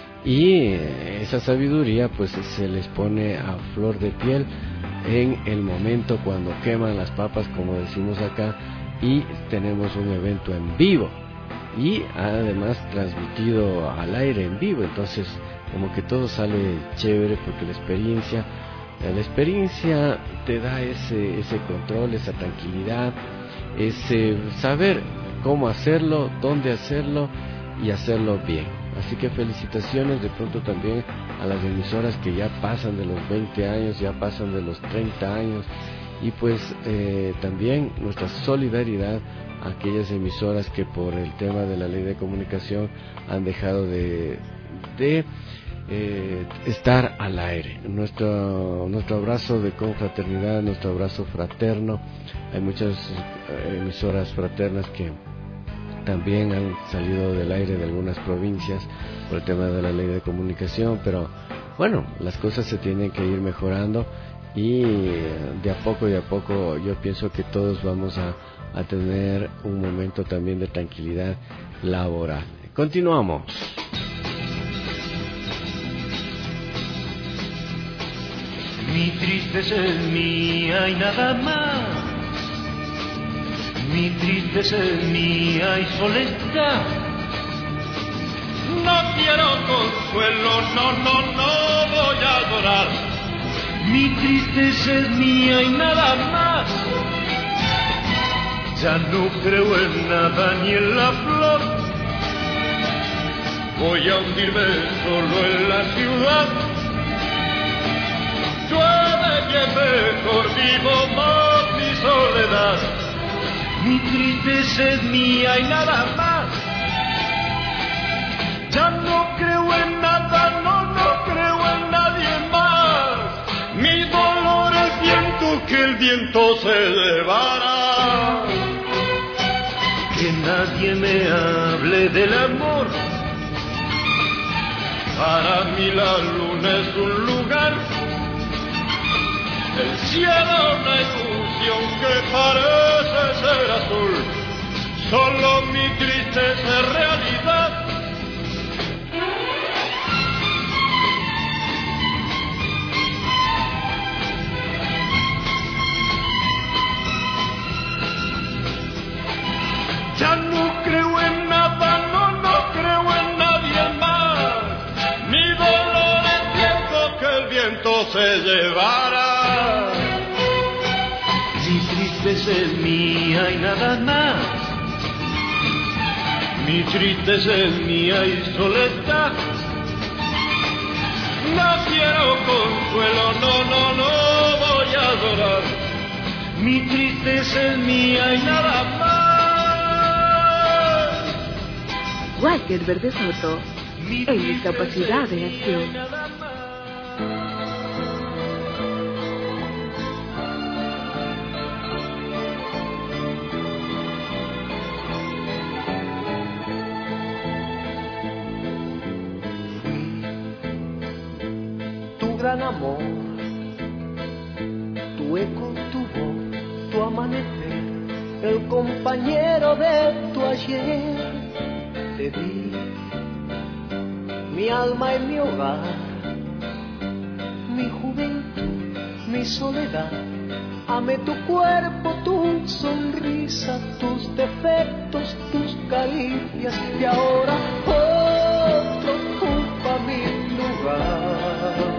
y esa sabiduría pues se les pone a flor de piel en el momento cuando queman las papas, como decimos acá, y tenemos un evento en vivo y además transmitido al aire en vivo. Entonces como que todo sale chévere porque la experiencia la experiencia te da ese ese control, esa tranquilidad, ese saber cómo hacerlo, dónde hacerlo y hacerlo bien. Así que felicitaciones de pronto también a las emisoras que ya pasan de los veinte años, ya pasan de los treinta años, y pues eh, también nuestra solidaridad a aquellas emisoras que por el tema de la ley de comunicación han dejado de, de eh, estar al aire. Nuestro, nuestro abrazo de confraternidad, nuestro abrazo fraterno. Hay muchas eh, emisoras fraternas que también han salido del aire de algunas provincias por el tema de la ley de comunicación, pero bueno, las cosas se tienen que ir mejorando, y de a poco y a poco yo pienso que todos vamos a, a tener un momento también de tranquilidad laboral. Continuamos. Mi tristeza es mía y nada más. Mi tristeza es mía y soledad. No quiero consuelo, no, no, no voy a llorar. Mi tristeza es mía y nada más. Ya no creo en nada ni en la flor. Voy a hundirme solo en la ciudad. Llueve que mejor vivo más mi soledad. Mi tristeza es mía y nada más. Ya no creo en nada, no, no creo en nadie más. Mi dolor es viento, que el viento se llevará. Que nadie me hable del amor. Para mí la luna es un lugar, el cielo una ilusión que parece ser azul. Solo mi tristeza es realidad. Ya no creo en nada, no, no creo en nadie más. Mi dolor es viento, que el viento se llevará. Mi tristeza es mía y nada más. Mi tristeza es mía y soledad. No quiero consuelo, no, no, no voy a llorar. Mi tristeza es mía y nada más. Walker Verde Soto, en Discapacidad en Acción. Gran amor, tu eco, tu voz, tu amanecer, el compañero de tu ayer. Te di mi alma y mi hogar, mi juventud, mi soledad. Amé tu cuerpo, tu sonrisa, tus defectos, tus caricias, y ahora otro ocupa mi lugar.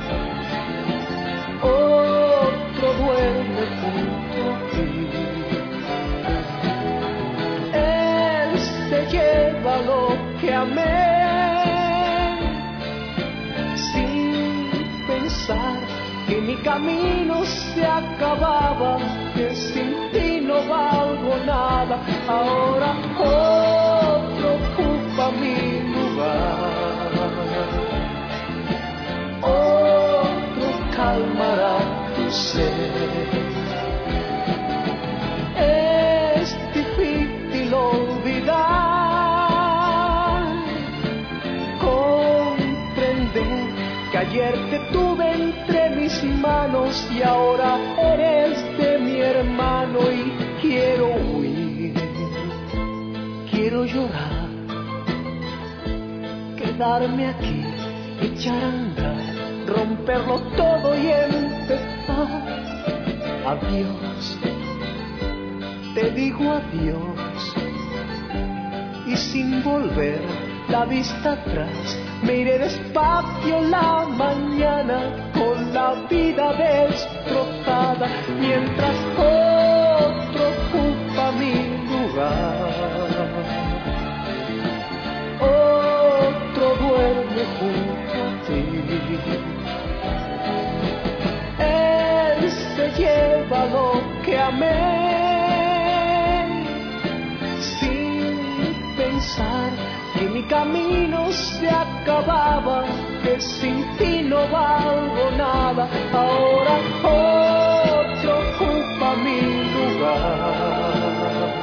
Otro duerme junto a ti. Él se lleva lo que amé, sin pensar que mi camino se acababa, que sin ti no valgo nada. Ahora otro ocupa mi lugar. Otro calmará tu sed. Es difícil olvidar, comprender que ayer te tuve entre mis manos y ahora eres de mi hermano. Y quiero huir, quiero llorar, quedarme aquí, echar a andar, romperlo todo y empezar. Adiós, te digo adiós, y sin volver la vista atrás, me iré despacio la mañana con la vida destrozada, mientras otro ocupa mi lugar. Otro duerme junto a ti. Él se lleva lo que amé, sin pensar que mi camino se acababa, que sin ti no valgo nada. Ahora otro ocupa mi lugar.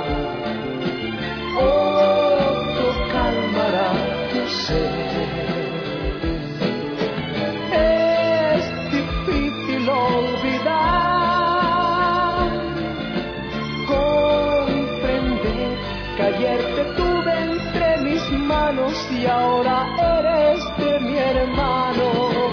Otro calmará tu sed. Es difícil olvidar, comprender que ayer te tuve entre mis manos y ahora eres de mi hermano.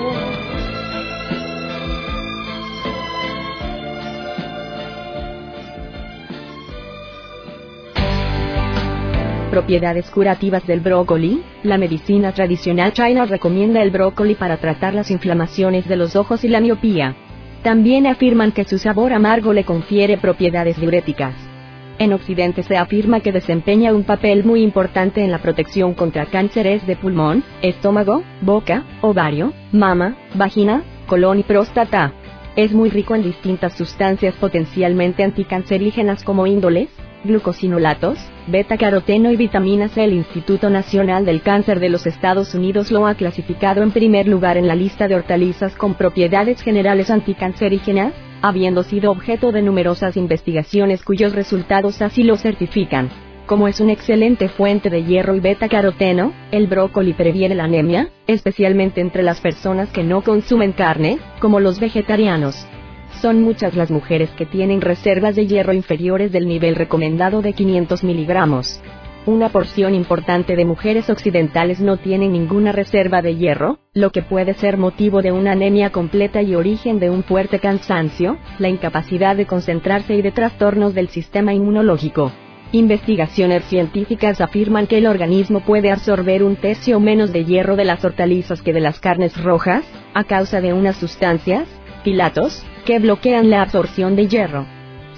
Propiedades curativas del brócoli. La medicina tradicional china recomienda el brócoli para tratar las inflamaciones de los ojos y la miopía. También afirman que su sabor amargo le confiere propiedades diuréticas. En Occidente se afirma que desempeña un papel muy importante en la protección contra cánceres de pulmón, estómago, boca, ovario, mama, vagina, colon y próstata. Es muy rico en distintas sustancias potencialmente anticancerígenas como índoles, glucosinolatos, beta-caroteno y vitamina C. El Instituto Nacional del Cáncer de los Estados Unidos lo ha clasificado en primer lugar en la lista de hortalizas con propiedades generales anticancerígenas, habiendo sido objeto de numerosas investigaciones cuyos resultados así lo certifican. Como es una excelente fuente de hierro y beta-caroteno, el brócoli previene la anemia, especialmente entre las personas que no consumen carne, como los vegetarianos. Son muchas las mujeres que tienen reservas de hierro inferiores del nivel recomendado de quinientos miligramos. Una porción importante de mujeres occidentales no tienen ninguna reserva de hierro, lo que puede ser motivo de una anemia completa y origen de un fuerte cansancio, la incapacidad de concentrarse y de trastornos del sistema inmunológico. Investigaciones científicas afirman que el organismo puede absorber un tercio o menos de hierro de las hortalizas que de las carnes rojas, a causa de unas sustancias, filatos, que bloquean la absorción de hierro.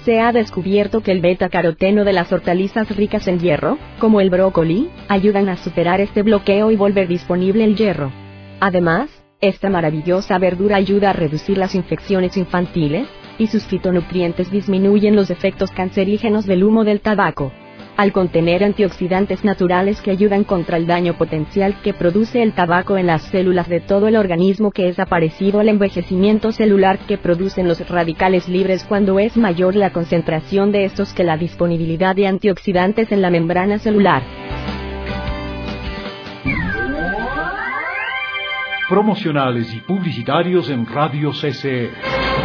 Se ha descubierto que el beta-caroteno de las hortalizas ricas en hierro, como el brócoli, ayudan a superar este bloqueo y volver disponible el hierro. Además, esta maravillosa verdura ayuda a reducir las infecciones infantiles, y sus fitonutrientes disminuyen los efectos cancerígenos del humo del tabaco. Al contener antioxidantes naturales que ayudan contra el daño potencial que produce el tabaco en las células de todo el organismo, que es parecido al envejecimiento celular que producen los radicales libres cuando es mayor la concentración de estos que la disponibilidad de antioxidantes en la membrana celular. Promocionales y publicitarios en Radio C C E.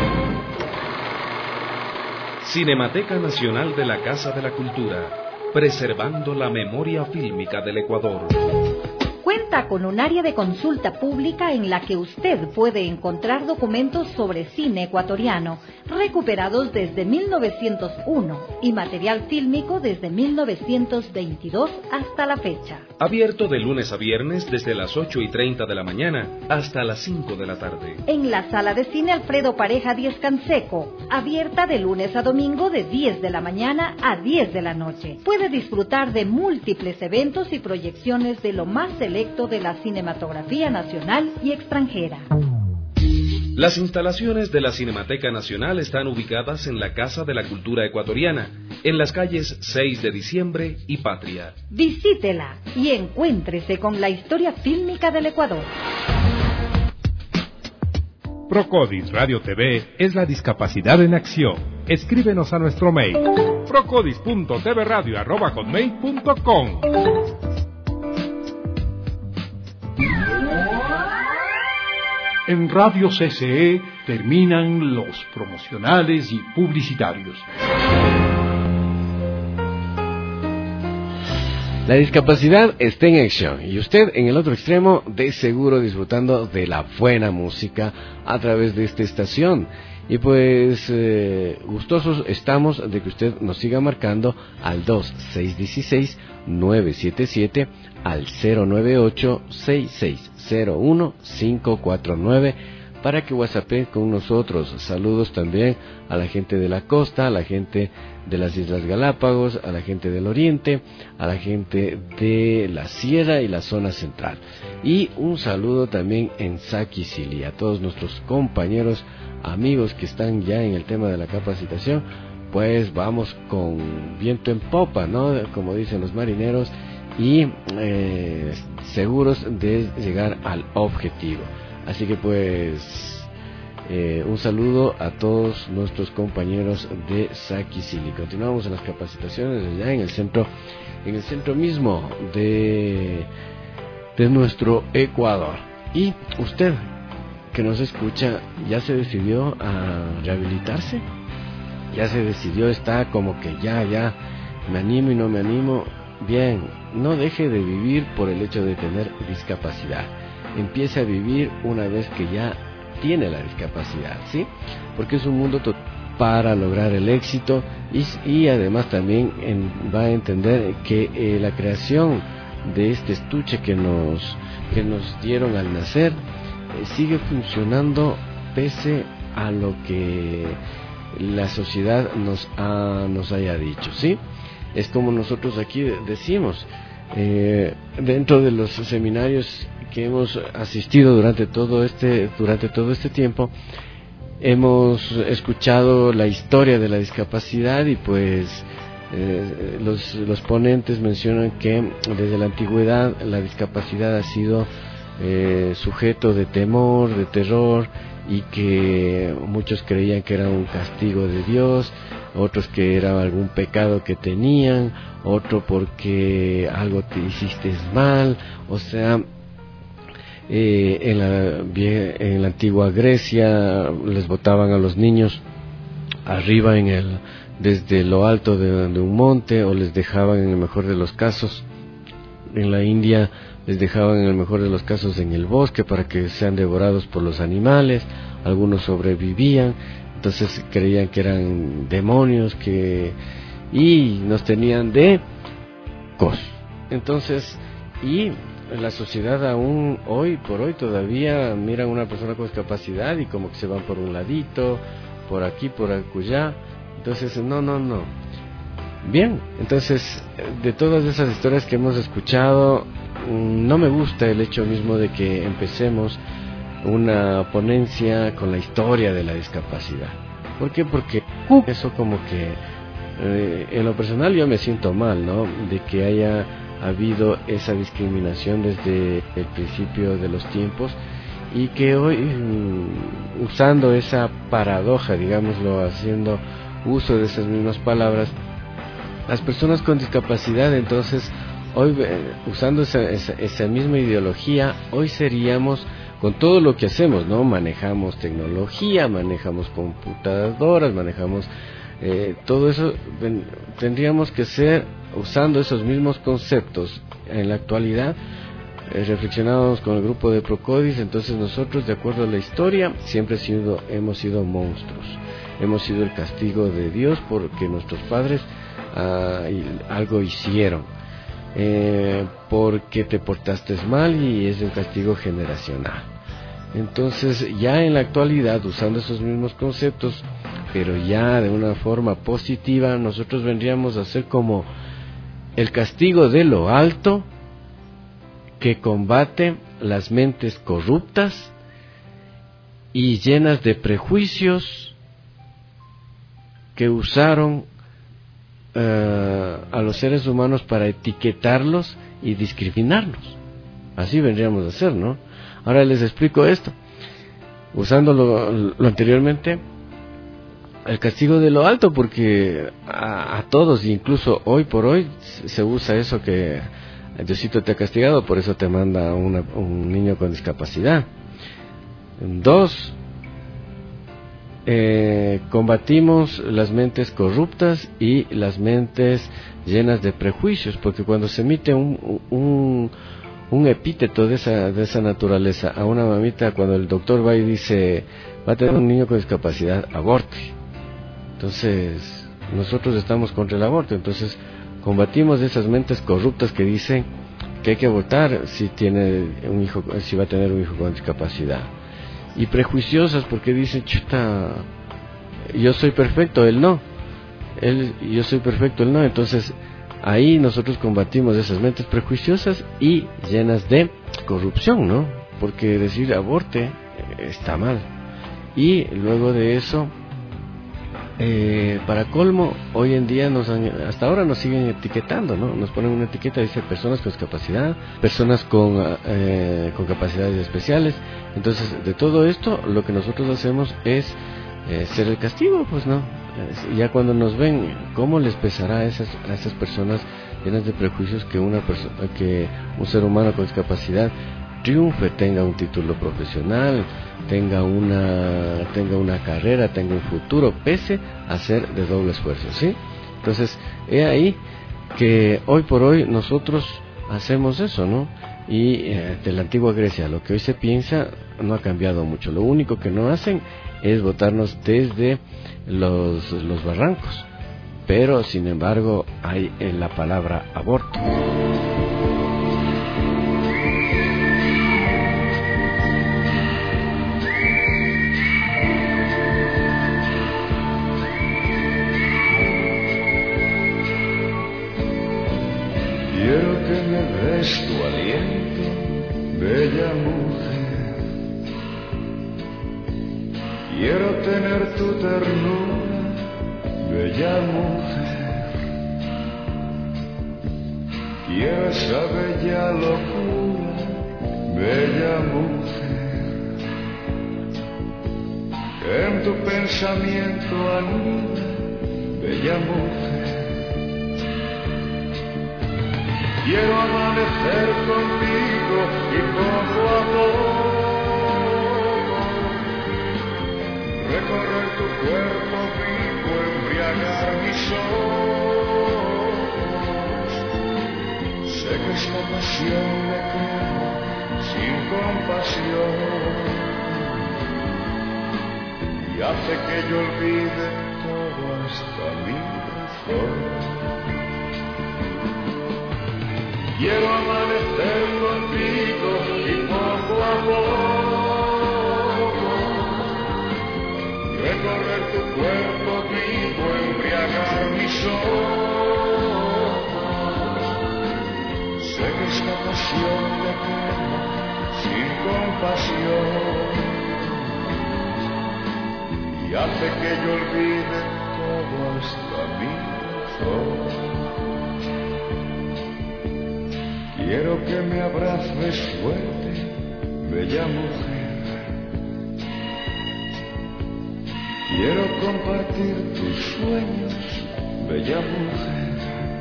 Cinemateca Nacional de la Casa de la Cultura, preservando la memoria fílmica del Ecuador. Cuenta con un área de consulta pública en la que usted puede encontrar documentos sobre cine ecuatoriano, recuperados desde mil novecientos uno, y material fílmico desde mil novecientos veintidós hasta la fecha. Abierto de lunes a viernes desde las ocho y treinta de la mañana hasta las cinco de la tarde. En la sala de cine Alfredo Pareja Díez Canseco, abierta de lunes a domingo de diez de la mañana a diez de la noche. Puede disfrutar de múltiples eventos y proyecciones de lo más selecto de la cinematografía nacional y extranjera. Las instalaciones de la Cinemateca Nacional están ubicadas en la Casa de la Cultura Ecuatoriana, en las calles seis de diciembre y Patria. Visítela y encuéntrese con la historia fílmica del Ecuador. Procodis Radio T V es la discapacidad en acción. Escríbenos a nuestro mail procodis punto t v radio arroba hotmail punto com. En Radio C C E terminan los promocionales y publicitarios. La discapacidad está en acción y usted en el otro extremo de seguro disfrutando de la buena música a través de esta estación. Y pues eh, gustosos estamos de que usted nos siga marcando al dos seis uno seis nueve siete siete, al cero nueve ocho seis seis cero uno cinco cuatro nueve para que whatsappen con nosotros. Saludos también a la gente de la costa, a la gente de las Islas Galápagos, a la gente del oriente, a la gente de la sierra y la zona central. Y un saludo también en Saquicili, a todos nuestros compañeros, amigos que están ya en el tema de la capacitación. Pues vamos con viento en popa, ¿no? Como dicen los marineros, y eh, seguros de llegar al objetivo. Así que pues eh, un saludo a todos nuestros compañeros de Saquicili. Continuamos en las capacitaciones allá en el centro, en el centro mismo de, de nuestro Ecuador. Y usted que nos escucha, ¿ya se decidió a rehabilitarse? ¿Ya se decidió? Está como que ya, ya, me animo y no me animo. Bien, no deje de vivir por el hecho de tener discapacidad. Empiece a vivir una vez que ya tiene la discapacidad, ¿sí? Porque es un mundo total para lograr el éxito y, y además también en, va a entender que eh, la creación de este estuche que nos, que nos dieron al nacer eh, sigue funcionando pese a lo que la sociedad nos, ha, nos haya dicho, ¿sí? Es como nosotros aquí decimos, eh, dentro de los seminarios que hemos asistido durante todo este durante todo este tiempo, hemos escuchado la historia de la discapacidad y pues eh, los, los ponentes mencionan que desde la antigüedad la discapacidad ha sido eh, sujeto de temor, de terror, y que muchos creían que era un castigo de Dios, otros que era algún pecado que tenían, otro porque algo te hiciste mal. O sea, eh, en, la, en la antigua Grecia les botaban a los niños arriba en el desde lo alto de, de un monte, o les dejaban en el mejor de los casos en la India, les dejaban en el mejor de los casos en el bosque para que sean devorados por los animales. Algunos sobrevivían, entonces creían que eran demonios que y nos tenían de cos. Entonces, y la sociedad aún hoy por hoy todavía miran a una persona con discapacidad y como que se van por un ladito, por aquí, por acullá, Entonces, no, no, no. Bien, entonces, de todas esas historias que hemos escuchado, no me gusta el hecho mismo de que empecemos una ponencia con la historia de la discapacidad. ¿Por qué? Porque eso como que, eh, en lo personal yo me siento mal, ¿no? De que haya habido esa discriminación desde el principio de los tiempos y que hoy, um, usando esa paradoja, digámoslo, haciendo uso de esas mismas palabras, las personas con discapacidad, entonces, hoy, eh, usando esa, esa, esa misma ideología, hoy seríamos, con todo lo que hacemos, ¿no? Manejamos tecnología, manejamos computadoras, manejamos eh, todo eso, ven, tendríamos que ser, usando esos mismos conceptos en la actualidad, eh, reflexionábamos con el grupo de Procodis, entonces nosotros, de acuerdo a la historia, siempre sido, hemos sido monstruos, hemos sido el castigo de Dios porque nuestros padres ah, algo hicieron. Eh, porque te portaste mal y es un castigo generacional. Entonces, ya en la actualidad, usando esos mismos conceptos, pero ya de una forma positiva, nosotros vendríamos a ser como el castigo de lo alto que combate las mentes corruptas y llenas de prejuicios que usaron Uh, a los seres humanos para etiquetarlos y discriminarlos. Así vendríamos a ser, ¿no? Ahora les explico esto. Usando lo, lo anteriormente, el castigo de lo alto, porque a, a todos, incluso hoy por hoy, se usa eso que Diosito te ha castigado, por eso te manda una, un niño con discapacidad. Dos, Eh, combatimos las mentes corruptas y las mentes llenas de prejuicios, porque cuando se emite un, un, un epíteto de esa, de esa naturaleza a una mamita, cuando el doctor va y dice va a tener un niño con discapacidad, aborte, entonces nosotros estamos contra el aborto. Entonces combatimos esas mentes corruptas que dicen que hay que abortar si tiene un hijo, si va a tener un hijo con discapacidad, y prejuiciosas porque dicen, chuta, yo soy perfecto, él no, él, yo soy perfecto, él no. Entonces ahí nosotros combatimos esas mentes prejuiciosas y llenas de corrupción, ¿no? Porque decir aborte está mal. Y luego de eso, eh, para colmo, hoy en día nos han, hasta ahora nos siguen etiquetando, ¿no? Nos ponen una etiqueta, dice personas con discapacidad, personas con eh, con capacidades especiales. Entonces, de todo esto, lo que nosotros hacemos es eh, ser el castigo, pues no. Eh, ya cuando nos ven, ¿cómo les pesará a esas a esas personas llenas de prejuicios que una persona, que un ser humano con discapacidad triunfe, tenga un título profesional, tenga una tenga una carrera, tenga un futuro, pese a ser de doble esfuerzo, ¿sí? Entonces, he ahí que hoy por hoy nosotros hacemos eso, ¿no? Y eh, de la antigua Grecia, lo que hoy se piensa no ha cambiado mucho. Lo único que no hacen es botarnos desde los, los barrancos, pero sin embargo hay en la palabra aborto. Quiero que me des tu aliento, bella mujer. Quiero tener tu ternura, bella mujer. Quiero esa bella locura, bella mujer, que en tu pensamiento anida, bella mujer. Quiero amanecer contigo y poco a poco recorrer tu cuerpo vivo, embriagar mis ojos. Sé que esta pasión me quema sin compasión y hace que yo olvide todo hasta mi razón. Quiero amanecer contigo y poco a poco recorrer tu cuerpo vivo, mis ojos. Sé que esta pasión me quema sin compasión y hace que yo olvide todo hasta mi razón. Quiero que me abraces fuerte, bella mujer. Quiero compartir tus sueños, bella mujer.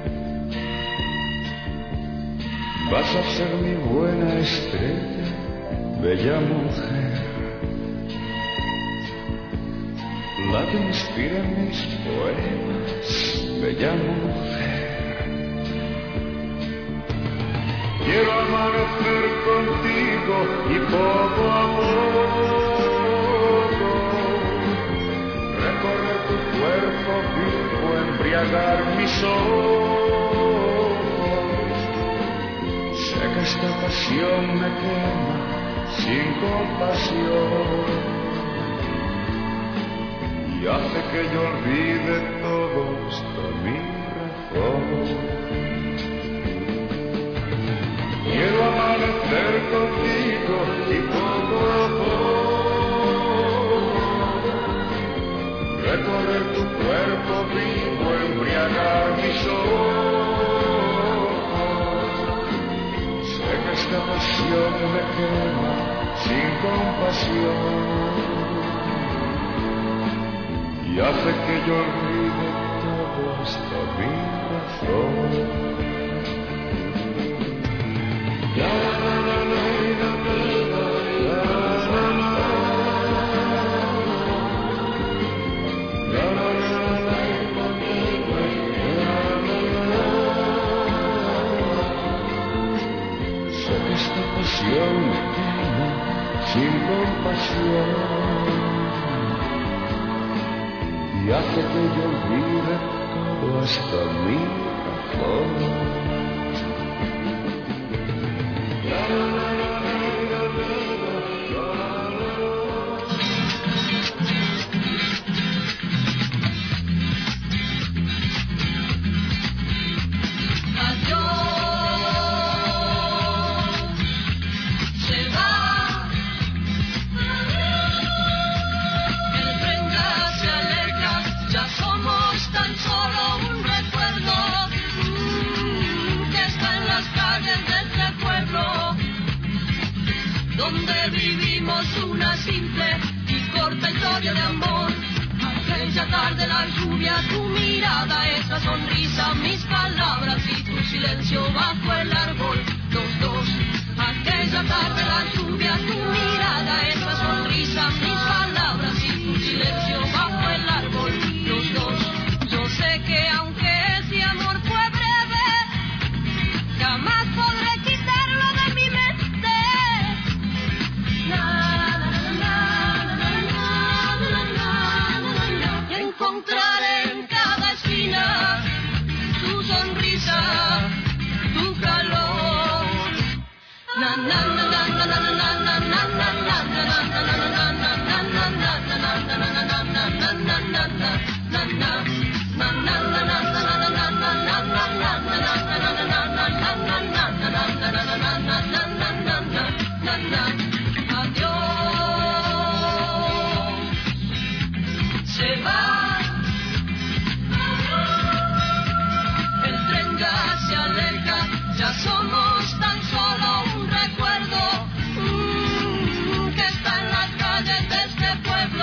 Vas a ser mi buena estrella, bella mujer. La que inspira mis poemas, bella mujer. Quiero amanecer contigo y poco a poco recorrer tu cuerpo vivo, embriagar mis ojos. Sé que esta pasión me quema sin compasión y hace que yo olvide todo hasta mi razón. Quiero amanecer contigo y poco a poco recorrer tu cuerpo vivo, embriagar mis ojos. Sé que esta pasión me quema sin compasión y hace que yo olvide todo hasta mi razón. La, la, la, la, la, sé que esta pasión me quema sin compasión y hace que yo olvide todo hasta mi razón. Una simple y corta historia de amor. Aquella tarde la lluvia, tu mirada, esa sonrisa, mis palabras y tu silencio bajo el árbol. Los dos. Aquella tarde la lluvia, tu mirada, esa sonrisa, mis palabras y tu silencio bajo el árbol. Los dos. Yo sé que aunque ese amor fue breve, jamás podré quitarlo de mi mente. Nah. Encontraré en cada esquina tu sonrisa, tu calor. Na na na na na na na na na somos tan solo un recuerdo mmm, que está en las calles de este pueblo,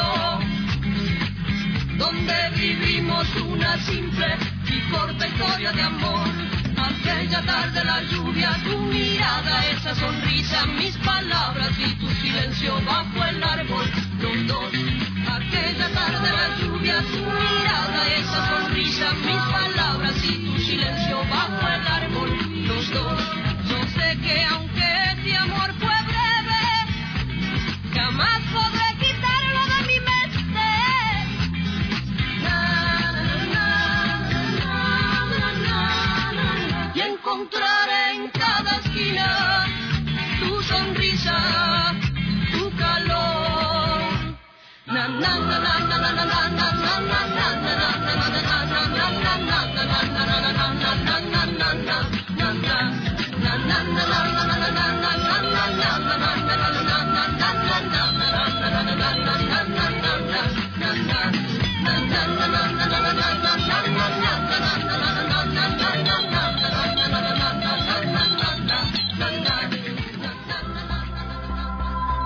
donde vivimos una simple y corta historia de amor. Aquella tarde la lluvia, tu mirada, esa sonrisa, mis palabras y tu silencio bajo el árbol. Los dos. Aquella tarde la lluvia, tu mirada, esa sonrisa, mis palabras y tu silencio bajo el árbol. Los dos. Yo sé que aunque este amor fue breve, jamás podré quitarlo de mi mente. Na, na, na, na, na, na, na. Y encontraré en cada esquina tu sonrisa, tu calor. Na na na na na na na na na na na na na na na na na.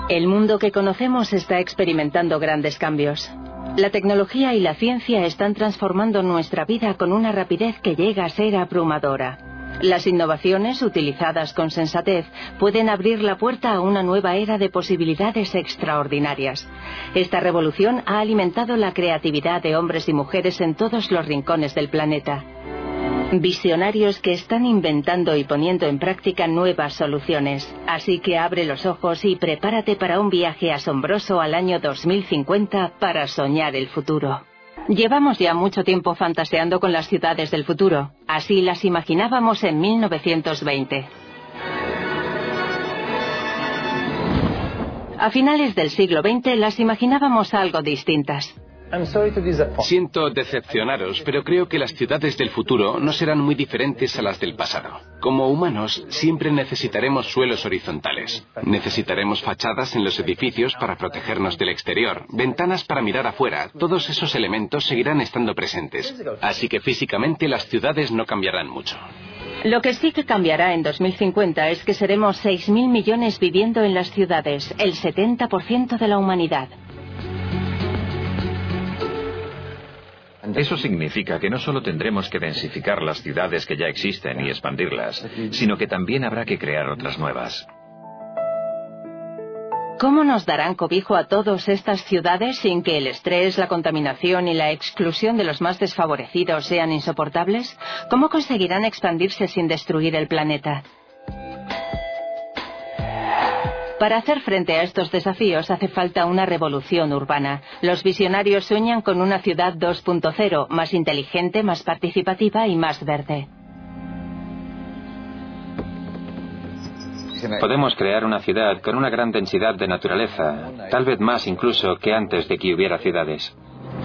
El mundo que conocemos está experimentando grandes cambios. La tecnología y la ciencia están transformando nuestra vida con una rapidez que llega a ser abrumadora. Las innovaciones, utilizadas con sensatez, pueden abrir la puerta a una nueva era de posibilidades extraordinarias. Esta revolución ha alimentado la creatividad de hombres y mujeres en todos los rincones del planeta. Visionarios que están inventando y poniendo en práctica nuevas soluciones. Así que abre los ojos y prepárate para un viaje asombroso al año dos mil cincuenta para soñar el futuro. Llevamos ya mucho tiempo fantaseando con las ciudades del futuro. Así las imaginábamos en mil novecientos veinte. A finales del siglo veinte las imaginábamos algo distintas. Siento decepcionaros, pero creo que las ciudades del futuro no serán muy diferentes a las del pasado. Como humanos, siempre necesitaremos suelos horizontales. Necesitaremos fachadas en los edificios para protegernos del exterior, ventanas para mirar afuera. Todos esos elementos seguirán estando presentes. Así que físicamente las ciudades no cambiarán mucho. Lo que sí que cambiará en dos mil cincuenta es que seremos seis mil millones viviendo en las ciudades, el setenta por ciento de la humanidad. Eso significa que no solo tendremos que densificar las ciudades que ya existen y expandirlas, sino que también habrá que crear otras nuevas. ¿Cómo nos darán cobijo a todas estas ciudades sin que el estrés, la contaminación y la exclusión de los más desfavorecidos sean insoportables? ¿Cómo conseguirán expandirse sin destruir el planeta? Para hacer frente a estos desafíos hace falta una revolución urbana. Los visionarios sueñan con una ciudad dos punto cero, más inteligente, más participativa y más verde. Podemos crear una ciudad con una gran densidad de naturaleza, tal vez más incluso que antes de que hubiera ciudades.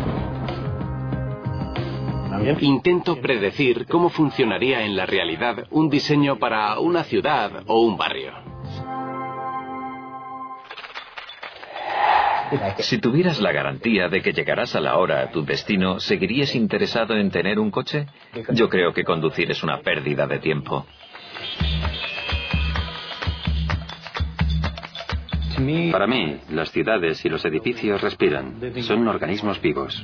Intento predecir cómo funcionaría en la realidad un diseño para una ciudad o un barrio. Si tuvieras la garantía de que llegarás a la hora a tu destino, ¿seguirías interesado en tener un coche? Yo creo que conducir es una pérdida de tiempo. Para mí, las ciudades y los edificios respiran. Son organismos vivos.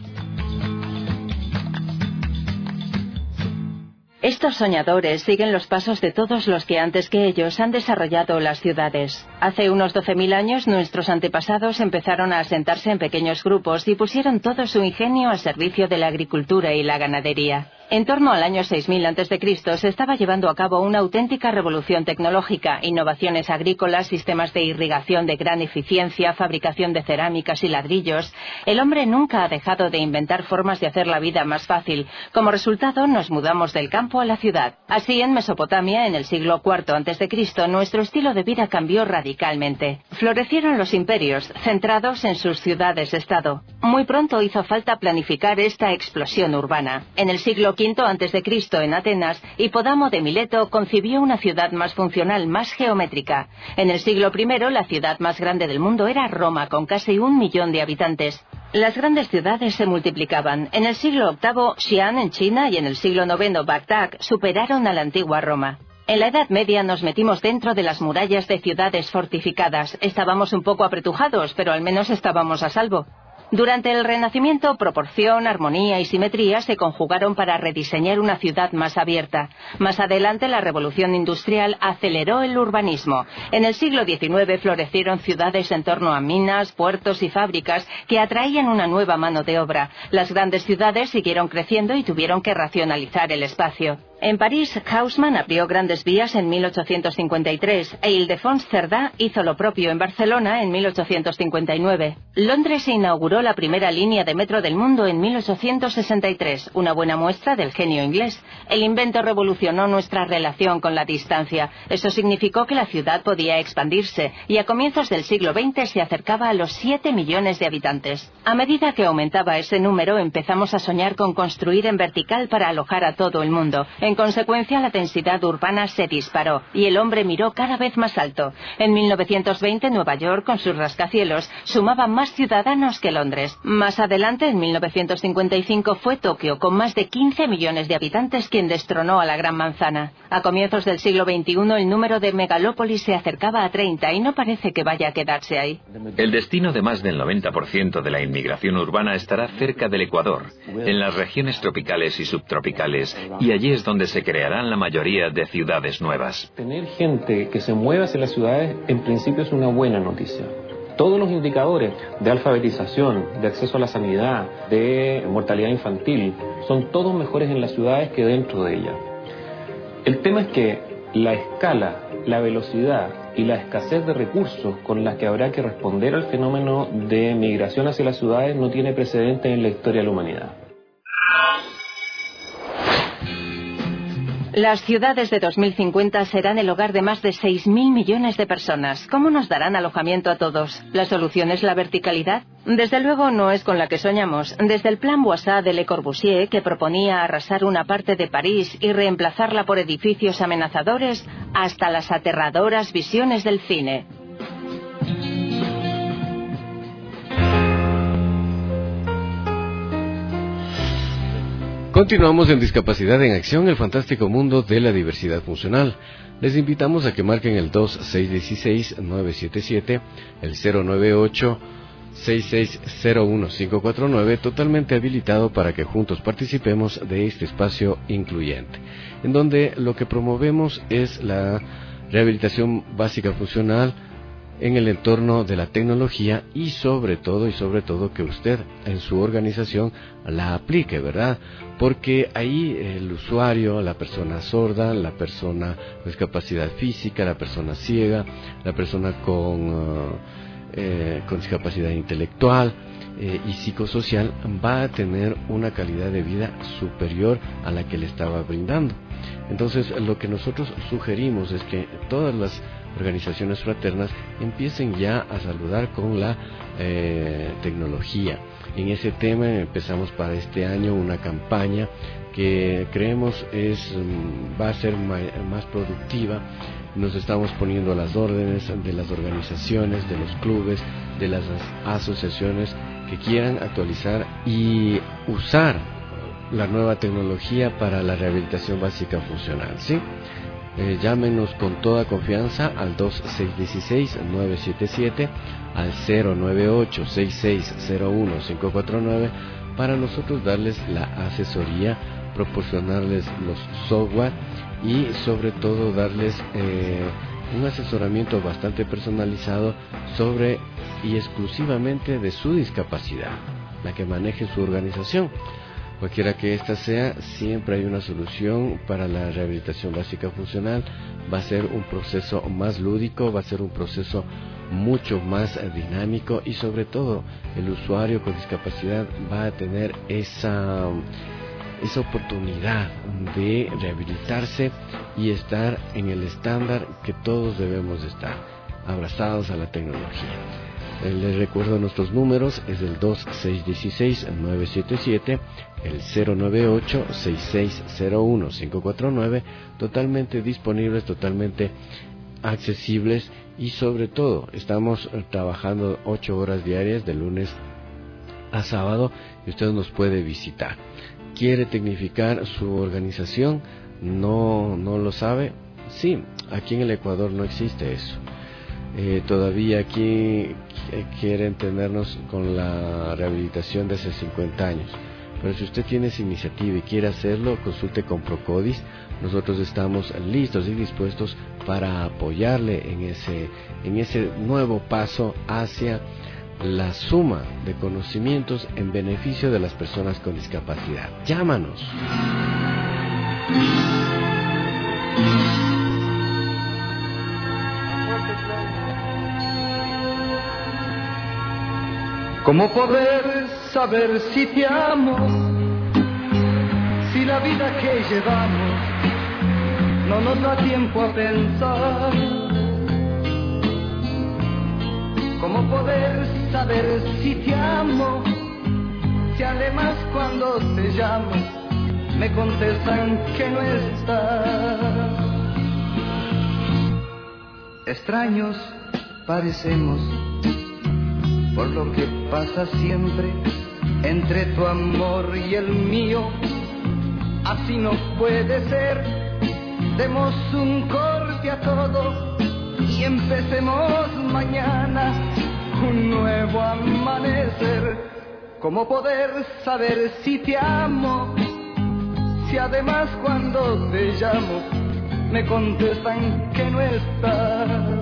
Estos soñadores siguen los pasos de todos los que antes que ellos han desarrollado las ciudades. Hace unos doce mil años nuestros antepasados empezaron a asentarse en pequeños grupos y pusieron todo su ingenio al servicio de la agricultura y la ganadería. En torno al año seis mil antes de Cristo se estaba llevando a cabo una auténtica revolución tecnológica, innovaciones agrícolas, sistemas de irrigación de gran eficiencia, fabricación de cerámicas y ladrillos. El hombre nunca ha dejado de inventar formas de hacer la vida más fácil. Como resultado, nos mudamos del campo a la ciudad. Así, en Mesopotamia, en el siglo cuarto antes de Cristo, nuestro estilo de vida cambió radicalmente. Florecieron los imperios, centrados en sus ciudades-estado. Muy pronto hizo falta planificar esta explosión urbana. En el siglo quinto antes de Cristo, en Atenas, Hipódamo de Mileto concibió una ciudad más funcional, más geométrica. En el siglo primero, la ciudad más grande del mundo era Roma, con casi un millón de habitantes. Las grandes ciudades se multiplicaban. En el siglo octavo, Xi'an en China y en el siglo noveno, Bagdad superaron a la antigua Roma. En la Edad Media nos metimos dentro de las murallas de ciudades fortificadas. Estábamos un poco apretujados, pero al menos estábamos a salvo. Durante el Renacimiento, proporción, armonía y simetría se conjugaron para rediseñar una ciudad más abierta. Más adelante, la Revolución Industrial aceleró el urbanismo. En el siglo diecinueve florecieron ciudades en torno a minas, puertos y fábricas que atraían una nueva mano de obra. Las grandes ciudades siguieron creciendo y tuvieron que racionalizar el espacio. En París, Haussmann abrió grandes vías en mil ochocientos cincuenta y tres e Ildefons Cerdá hizo lo propio en Barcelona en mil ochocientos cincuenta y nueve. Londres inauguró la primera línea de metro del mundo en mil ochocientos sesenta y tres, una buena muestra del genio inglés. El invento revolucionó nuestra relación con la distancia. Eso significó que la ciudad podía expandirse y a comienzos del siglo veinte se acercaba a los siete millones de habitantes. A medida que aumentaba ese número, empezamos a soñar con construir en vertical para alojar a todo el mundo. En En consecuencia, la densidad urbana se disparó y el hombre miró cada vez más alto. En mil novecientos veinte, Nueva York, con sus rascacielos, sumaba más ciudadanos que Londres. Más adelante, en mil novecientos cincuenta y cinco, fue Tokio, con más de quince millones de habitantes, quien destronó a la Gran Manzana. A comienzos del siglo veintiuno, el número de megalópolis se acercaba a treinta y no parece que vaya a quedarse ahí. El destino de más del noventa por ciento de la inmigración urbana estará cerca del Ecuador, en las regiones tropicales y subtropicales, y allí es donde se crearán la mayoría de ciudades nuevas. Tener gente que se mueva hacia las ciudades, en principio, es una buena noticia. Todos los indicadores de alfabetización, de acceso a la sanidad, de mortalidad infantil, son todos mejores en las ciudades que dentro de ellas. El tema es que la escala, la velocidad y la escasez de recursos con las que habrá que responder al fenómeno de migración hacia las ciudades no tiene precedente en la historia de la humanidad. Las ciudades de dos mil cincuenta serán el hogar de más de seis mil millones de personas. ¿Cómo nos darán alojamiento a todos? ¿La solución es la verticalidad? Desde luego no es con la que soñamos. Desde el plan Boissat de Le Corbusier, que proponía arrasar una parte de París y reemplazarla por edificios amenazadores, hasta las aterradoras visiones del cine. Continuamos en Discapacidad en Acción, el fantástico mundo de la diversidad funcional. Les invitamos a que marquen el dos seis uno seis nueve siete siete, el cero nueve ocho seis seis cero uno cinco cuatro nueve, totalmente habilitado para que juntos participemos de este espacio incluyente, en donde lo que promovemos es la rehabilitación básica funcional en el entorno de la tecnología y sobre todo, y sobre todo que usted en su organización la aplique, ¿verdad? Porque ahí el usuario, la persona sorda, la persona con discapacidad física, la persona ciega, la persona con, uh, eh, con discapacidad intelectual eh, y psicosocial va a tener una calidad de vida superior a la que le estaba brindando. Entonces, lo que nosotros sugerimos es que todas las organizaciones fraternas empiecen ya a saludar con la eh, tecnología. En ese tema empezamos para este año una campaña que creemos es va a ser más productiva. Nos estamos poniendo a las órdenes de las organizaciones, de los clubes, de las asociaciones que quieran actualizar y usar la nueva tecnología para la rehabilitación básica funcional, ¿sí? Eh, llámenos con toda confianza al dos seis uno seis nueve siete siete, al cero nueve ocho seis seis cero uno cinco cuatro nueve para nosotros darles la asesoría, proporcionarles los software y sobre todo darles eh, un asesoramiento bastante personalizado sobre y exclusivamente de su discapacidad, la que maneje su organización. Cualquiera que ésta sea, siempre hay una solución para la rehabilitación básica funcional. Va a ser un proceso más lúdico, va a ser un proceso mucho más dinámico y sobre todo el usuario con discapacidad va a tener esa, esa oportunidad de rehabilitarse y estar en el estándar que todos debemos de estar, abrazados a la tecnología. Les recuerdo nuestros números, es el dos seis uno seis nueve siete siete, el cero nueve ocho seis seis cero uno cinco cuatro nueve, totalmente disponibles, totalmente accesibles y sobre todo estamos trabajando ocho horas diarias de lunes a sábado y usted nos puede visitar. ¿Quiere tecnificar su organización? ¿No, no lo sabe? Sí, aquí en el Ecuador no existe eso. Eh, todavía aquí quieren tenernos con la rehabilitación de hace cincuenta años, pero si usted tiene esa iniciativa y quiere hacerlo, consulte con Procodis. Nosotros estamos listos y dispuestos para apoyarle en ese, en ese nuevo paso hacia la suma de conocimientos en beneficio de las personas con discapacidad. Llámanos. ¿Cómo poder saber si te amo? Si la vida que llevamos no nos da tiempo a pensar. ¿Cómo poder saber si te amo? Si además cuando te llamo me contestan que no está. Extraños parecemos por lo que pasa siempre entre tu amor y el mío. Así no puede ser, demos un corte a todo y empecemos mañana un nuevo amanecer. ¿Cómo poder saber si te amo? Si además cuando te llamo me contestan que no estás.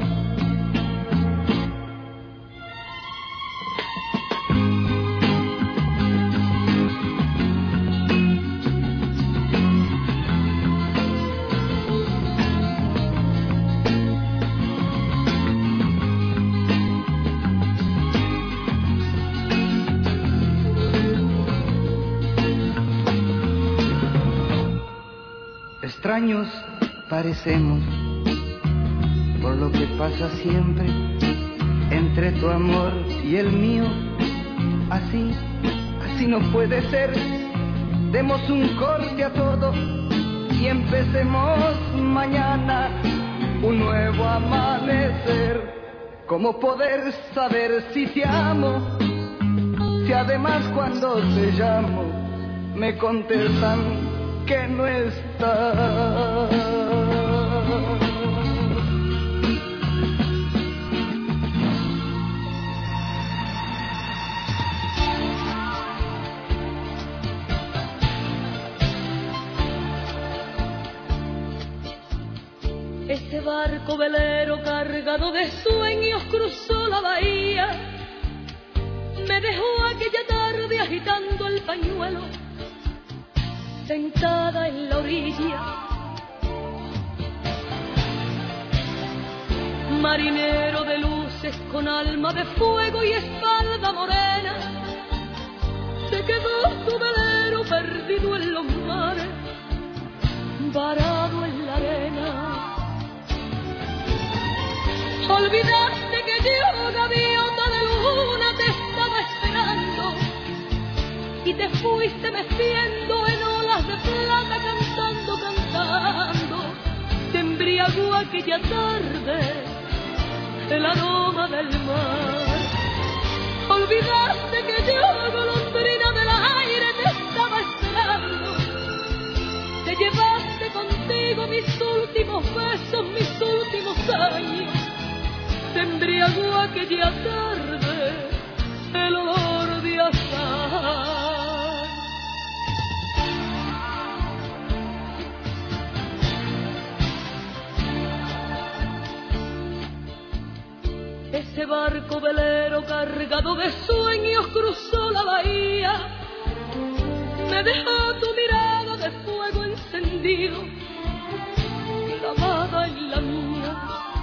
Extraños parecemos por lo que pasa siempre entre tu amor y el mío. Así, así no puede ser. Demos un corte a todo y empecemos mañana un nuevo amanecer. ¿Cómo poder saber si te amo? Si además cuando te llamo me contestan que no está. Ese barco velero cargado de sueños cruzó la bahía, me dejó aquella tarde agitando el pañuelo, sentada en la orilla. Marinero de luces con alma de fuego y espalda morena, se quedó tu velero perdido en los mares, varado en la arena. Olvidaste que yo, gaviota de luna, te estaba esperando y te fuiste meciendo en olas de plata, cantando, cantando. Te embriagó aquella tarde el aroma del mar. Olvidaste que yo, golondrina del aire, te estaba esperando. Te llevaste contigo mis últimos besos, mis últimos años. Te embriagó aquella tarde el olor de azahar. Ese barco velero cargado de sueños cruzó la bahía, me dejó tu mirada de fuego encendido, clavada en la mía.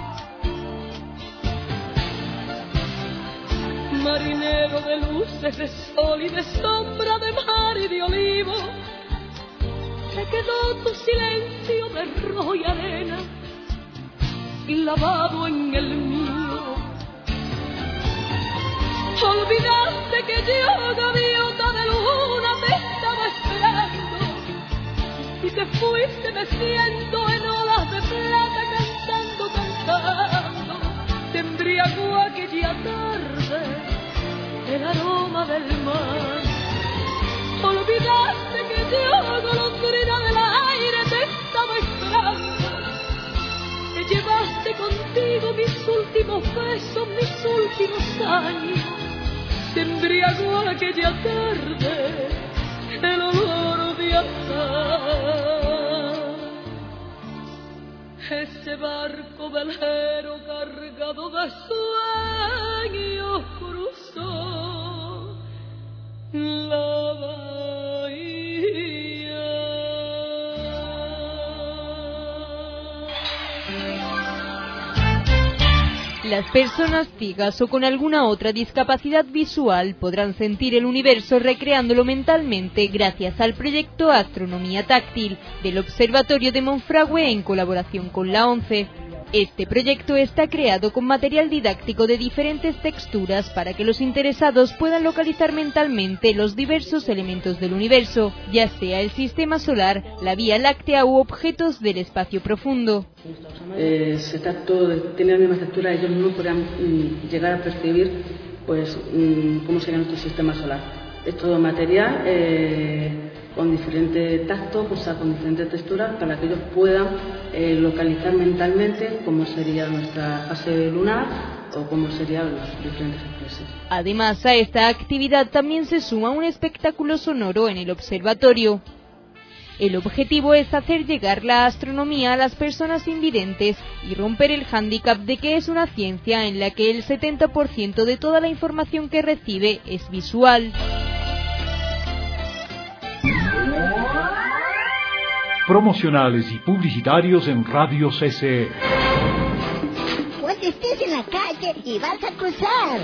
Marinero de luces, de sol y de sombra, de mar y de olivo, se quedó tu silencio de rojo y arena, lavado en el mío. Olvidaste que yo, gaviota de luna, te estaba esperando y te fuiste meciendo en olas de plata, cantando, cantando. Te embriagó aquella tarde el aroma del mar. Olvidaste que yo, golondrina del aire, te estaba esperando. Te llevaste contigo mis últimos besos, mis últimos años. Te embriagó aquella tarde el olor de azahar. Ese barco velero cargado de sueños cruzó la bahía. Las personas ciegas o con alguna otra discapacidad visual podrán sentir el universo recreándolo mentalmente gracias al proyecto Astronomía Táctil del Observatorio de Monfragüe en colaboración con la ONCE. Este proyecto está creado con material didáctico de diferentes texturas para que los interesados puedan localizar mentalmente los diversos elementos del universo, ya sea el sistema solar, la Vía Láctea u objetos del espacio profundo. Eh, se trató de tener la misma estructura, ellos mismos podrán mm, llegar a percibir pues, mm, cómo sería nuestro sistema solar. Es todo material eh, con diferentes tactos, o sea, con diferentes texturas, para que ellos puedan eh, localizar mentalmente cómo sería nuestra fase lunar o cómo serían los diferentes eclipses. Además, a esta actividad también se suma un espectáculo sonoro en el observatorio. El objetivo es hacer llegar la astronomía a las personas invidentes y romper el hándicap de que es una ciencia en la que el setenta por ciento de toda la información que recibe es visual. Promocionales y publicitarios en Radio C C E. Cuando estés en la calle y vas a cruzar,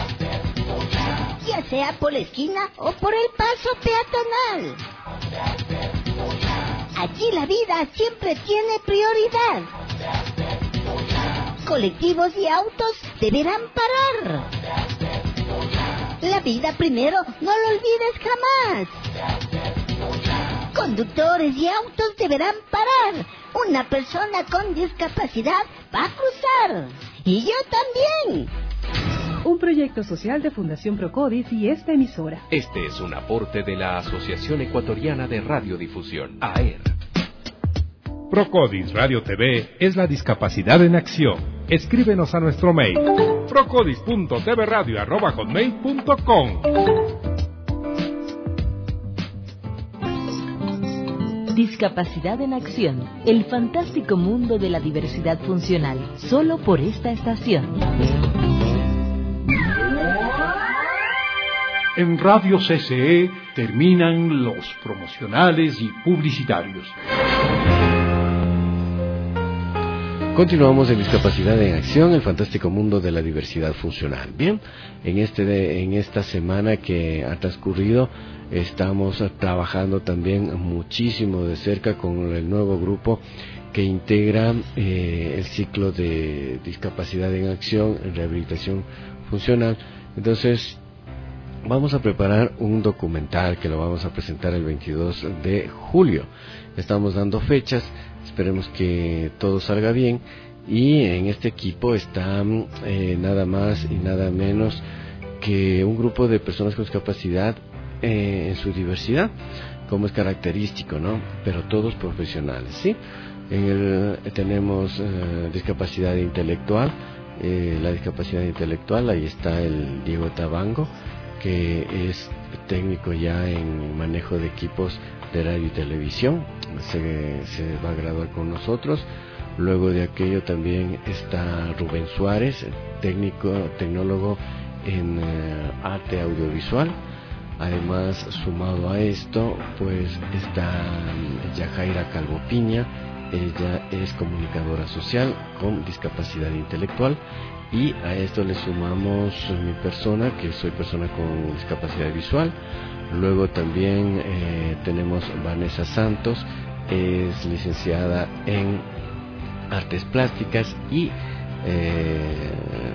ya sea por la esquina o por el paso peatonal, allí la vida siempre tiene prioridad. Colectivos y autos deberán parar. La vida primero, no lo olvides jamás. Conductores y autos deberán parar. Una persona con discapacidad va a cruzar. Y yo también. Un proyecto social de Fundación Procodis y esta emisora. Este es un aporte de la Asociación Ecuatoriana de Radiodifusión, A E R. Procodis Radio T V es la discapacidad en acción. Escríbenos a nuestro mail procodis punto t v radio arroba hotmail punto com. Discapacidad en acción, el fantástico mundo de la diversidad funcional, solo por esta estación. En Radio C C E terminan los promocionales y publicitarios. Continuamos en Discapacidad en Acción, el fantástico mundo de la diversidad funcional. Bien, en este de, en esta semana que ha transcurrido estamos trabajando también muchísimo de cerca con el nuevo grupo que integra eh, el ciclo de Discapacidad en Acción, en rehabilitación funcional. Entonces vamos a preparar un documental que lo vamos a presentar el veintidós de julio. Estamos dando fechas, esperemos que todo salga bien. Y en este equipo está eh, nada más y nada menos que un grupo de personas con discapacidad eh, en su diversidad, como es característico, ¿no? Pero todos profesionales, ¿sí? En el, tenemos eh, discapacidad intelectual, eh, la discapacidad intelectual, ahí está el Diego Tabango, que es técnico ya en manejo de equipos de radio y televisión, se, se va a graduar con nosotros. Luego de aquello también está Rubén Suárez, técnico, tecnólogo en eh, arte audiovisual. Además, sumado a esto, pues está Yajaira Calvo Piña, ella es comunicadora social con discapacidad intelectual. Y a esto le sumamos mi persona, que soy persona con discapacidad visual. Luego también eh, tenemos Vanessa Santos, es licenciada en artes plásticas y eh,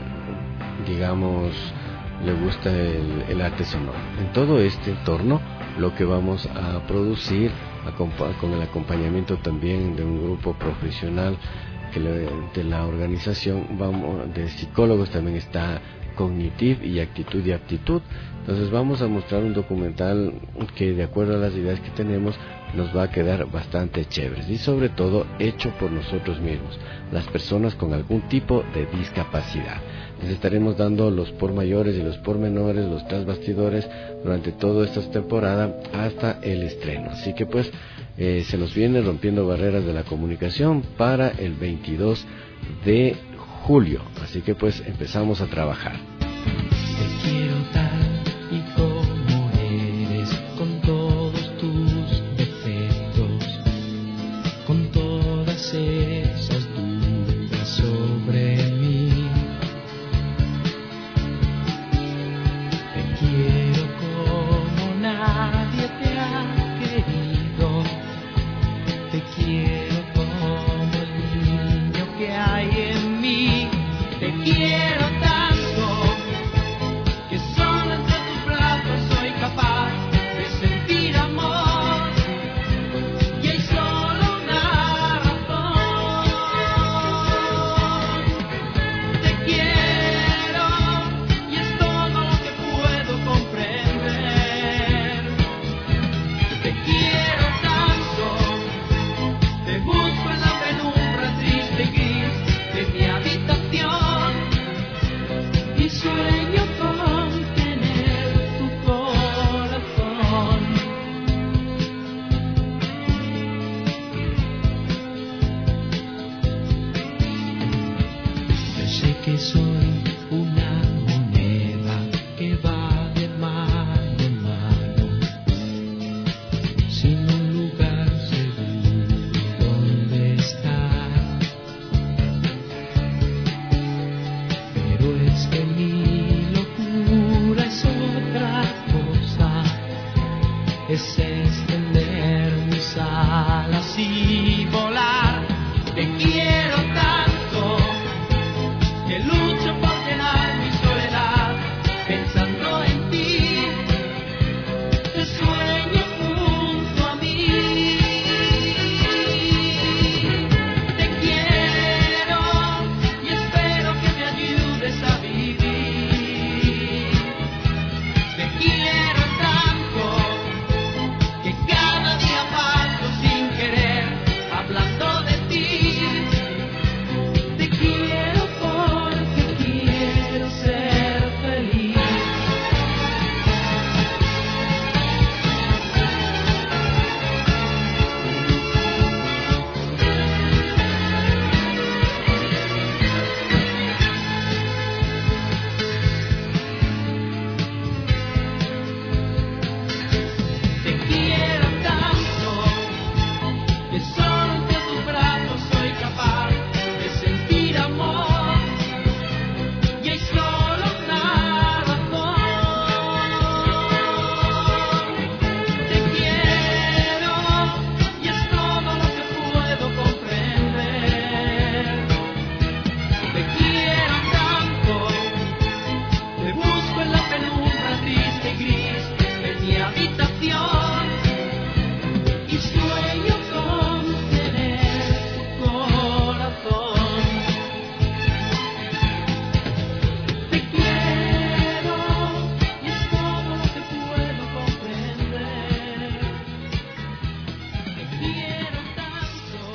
digamos le gusta el, el arte sonoro. En todo este entorno lo que vamos a producir con el acompañamiento también de un grupo profesional que le, de la organización, vamos, de psicólogos, también está Cognitive y Actitud y Aptitud. Entonces vamos a mostrar un documental que, de acuerdo a las ideas que tenemos, nos va a quedar bastante chévere y sobre todo hecho por nosotros mismos, las personas con algún tipo de discapacidad. Les estaremos dando los por mayores y los por menores, los tras bastidores durante toda esta temporada hasta el estreno. Así que pues eh, se nos viene rompiendo barreras de la comunicación para el veintidós de julio. Así que pues empezamos a trabajar. Te quiero tal y como eres, con todos tus defectos, con todas esas dudas sobre mí. Te quiero como nadie te ha querido, te quiero como el niño que hay busco en la penumbra triste y gris de mi habitación y sueño con tener tu corazón. Te quiero y es todo lo que puedo comprender. Te quiero tanto.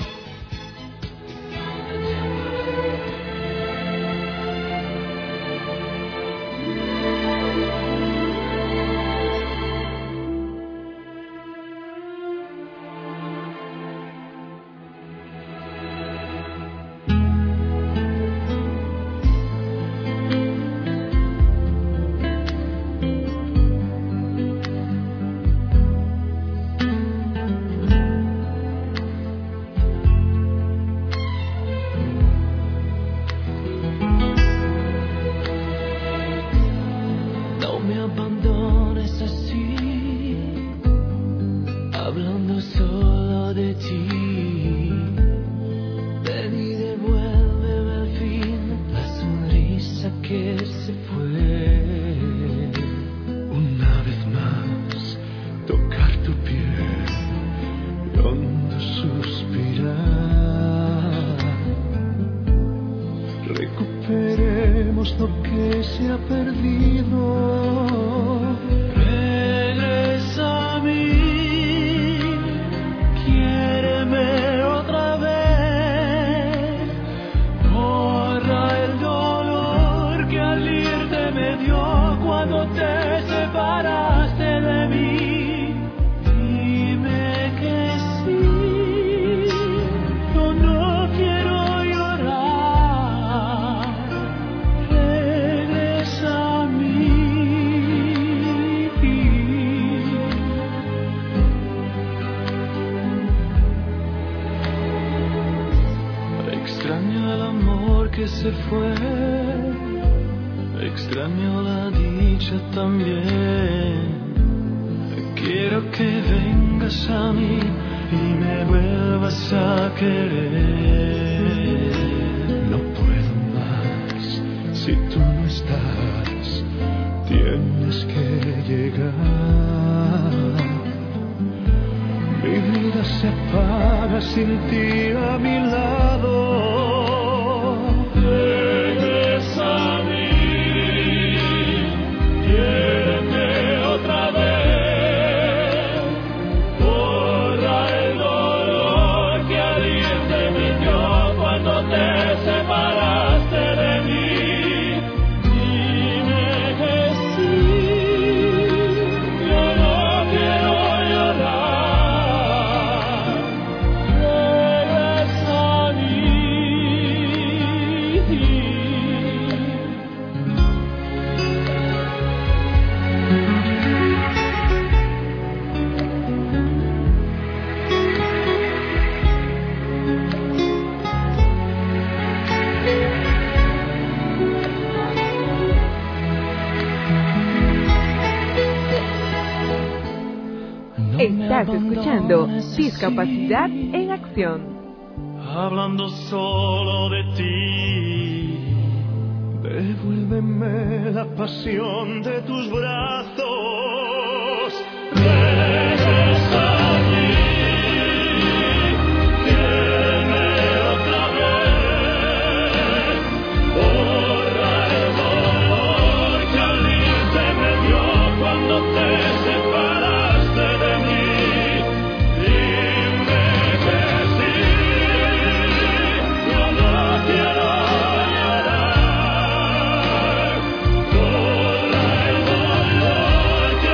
No me abandones así, hablando solo de ti. Ven y devuélveme al fin la sonrisa que se fue. Una vez más, tocar tu piel, y hondo suspirar. Recuperemos lo que se ha perdido. Regresa a mí, quiéreme otra vez. Borra el dolor que al irte me dio cuando te separaste de mí. Dime que sí, yo no quiero llorar. Regresa a mí. Extraño el amor que se fue, extraño la dicha también. Quiero que vengas a mí y me vuelvas a querer. No puedo más, si tú no estás, tienes que llegar. Mi vida se apaga sin ti a mi lado. Regresa a mí, quiéreme otra vez. Borra el dolor que al irte me dio cuando te separaste de mí. Dime que sí, yo no quiero llorar. Regresa a mí. Estás escuchando Discapacidad en Acción. Hablando solo de ti, Devuélveme la pasión de tus brazos. regresa a mí, quiéreme otra vez. Borra el dolor que al irte me dio cuando te separaste de mí. Dime que sí, yo no quiero llorar. Borra el dolor que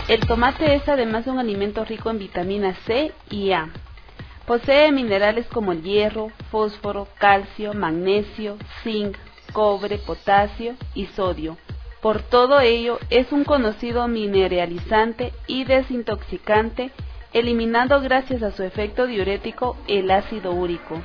El tomate es además un alimento rico en vitamina C y A. Posee minerales como el hierro, fósforo, calcio, magnesio, zinc, cobre, potasio y sodio. Por todo ello, es un conocido mineralizante y desintoxicante, eliminando gracias a su efecto diurético el ácido úrico.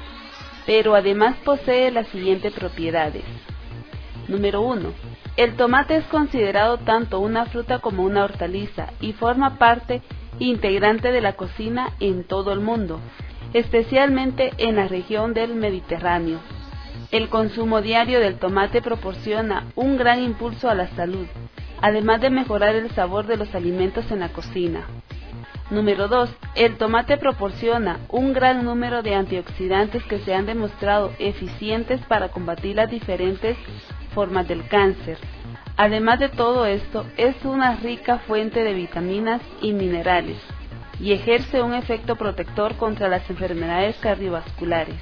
Pero además posee las siguientes propiedades. Número uno. El tomate es considerado tanto una fruta como una hortaliza y forma parte integrante de la cocina en todo el mundo, especialmente en la región del Mediterráneo. El consumo diario del tomate proporciona un gran impulso a la salud, además de mejorar el sabor de los alimentos en la cocina. Número dos. El tomate proporciona un gran número de antioxidantes que se han demostrado eficientes para combatir las diferentes formas del cáncer. Además de todo esto, es una rica fuente de vitaminas y minerales, y ejerce un efecto protector contra las enfermedades cardiovasculares.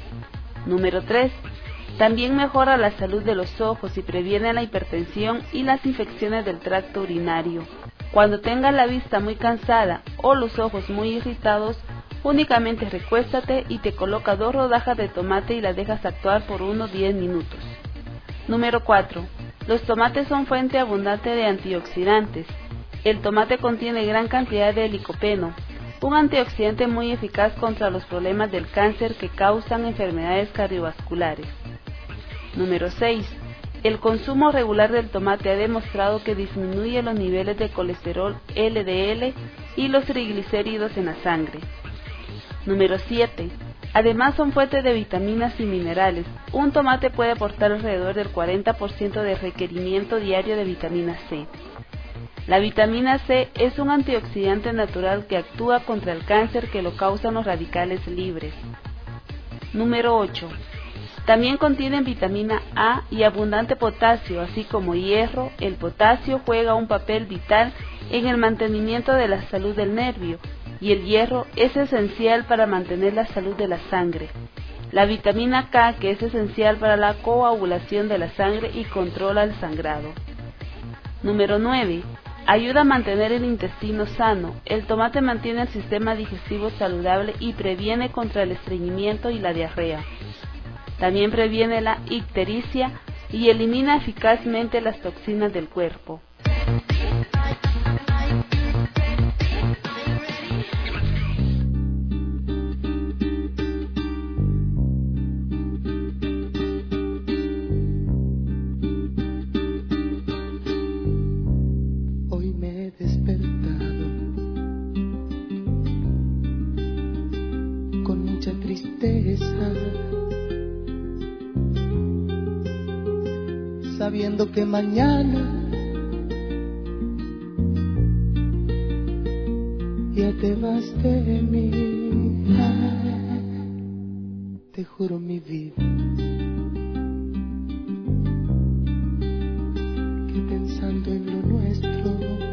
Número tres. También mejora la salud de los ojos y previene la hipertensión y las infecciones del tracto urinario. Cuando tengas la vista muy cansada o los ojos muy irritados, únicamente recuéstate y te coloca dos rodajas de tomate y las dejas actuar por unos diez minutos. Número cuatro. Los tomates son fuente abundante de antioxidantes. El tomate contiene gran cantidad de licopeno, un antioxidante muy eficaz contra los problemas del cáncer que causan enfermedades cardiovasculares. Número seis. El consumo regular del tomate ha demostrado que disminuye los niveles de colesterol L D L y los triglicéridos en la sangre. Número siete. Además son fuentes de vitaminas y minerales. Un tomate puede aportar alrededor del cuarenta por ciento del requerimiento diario de vitamina C. La vitamina C es un antioxidante natural que actúa contra el cáncer que lo causan los radicales libres. Número ocho. También contienen vitamina A y abundante potasio, así como hierro. El potasio juega un papel vital en el mantenimiento de la salud del nervio, y el hierro es esencial para mantener la salud de la sangre. La vitamina K, que es esencial para la coagulación de la sangre y controla el sangrado. Número nueve. Ayuda a mantener el intestino sano. El tomate mantiene el sistema digestivo saludable y previene contra el estreñimiento y la diarrea. También previene la ictericia y elimina eficazmente las toxinas del cuerpo. Hoy me he despertado con mucha tristeza, sabiendo que mañana ya te vas de mí. Te juro mi vida que pensando en lo nuestro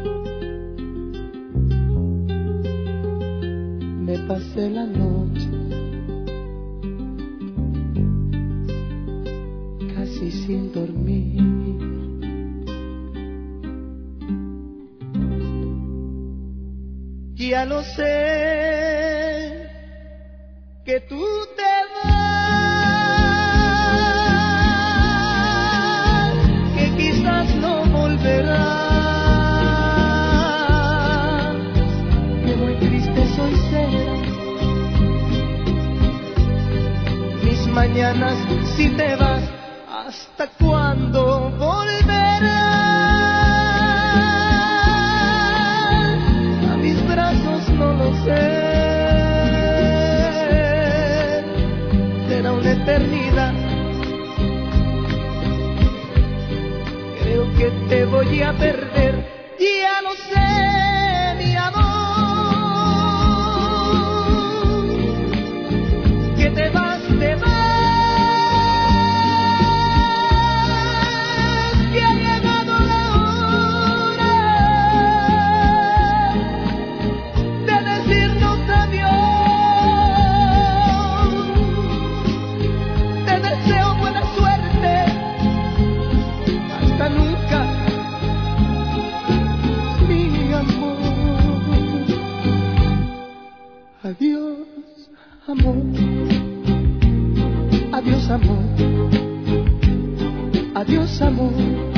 me pasé la noche casi sin dormir. Ya lo sé que tú te vas, que quizás no volverás, que muy triste soy será. Mis mañanas si te vas, ¿hasta cuándo volverás? A mis brazos no lo sé. Será una eternidad. Creo que te voy a perder. Ya lo sé, mi amor, que te vas, te vas. Nunca, mi amor, adiós amor, adiós amor.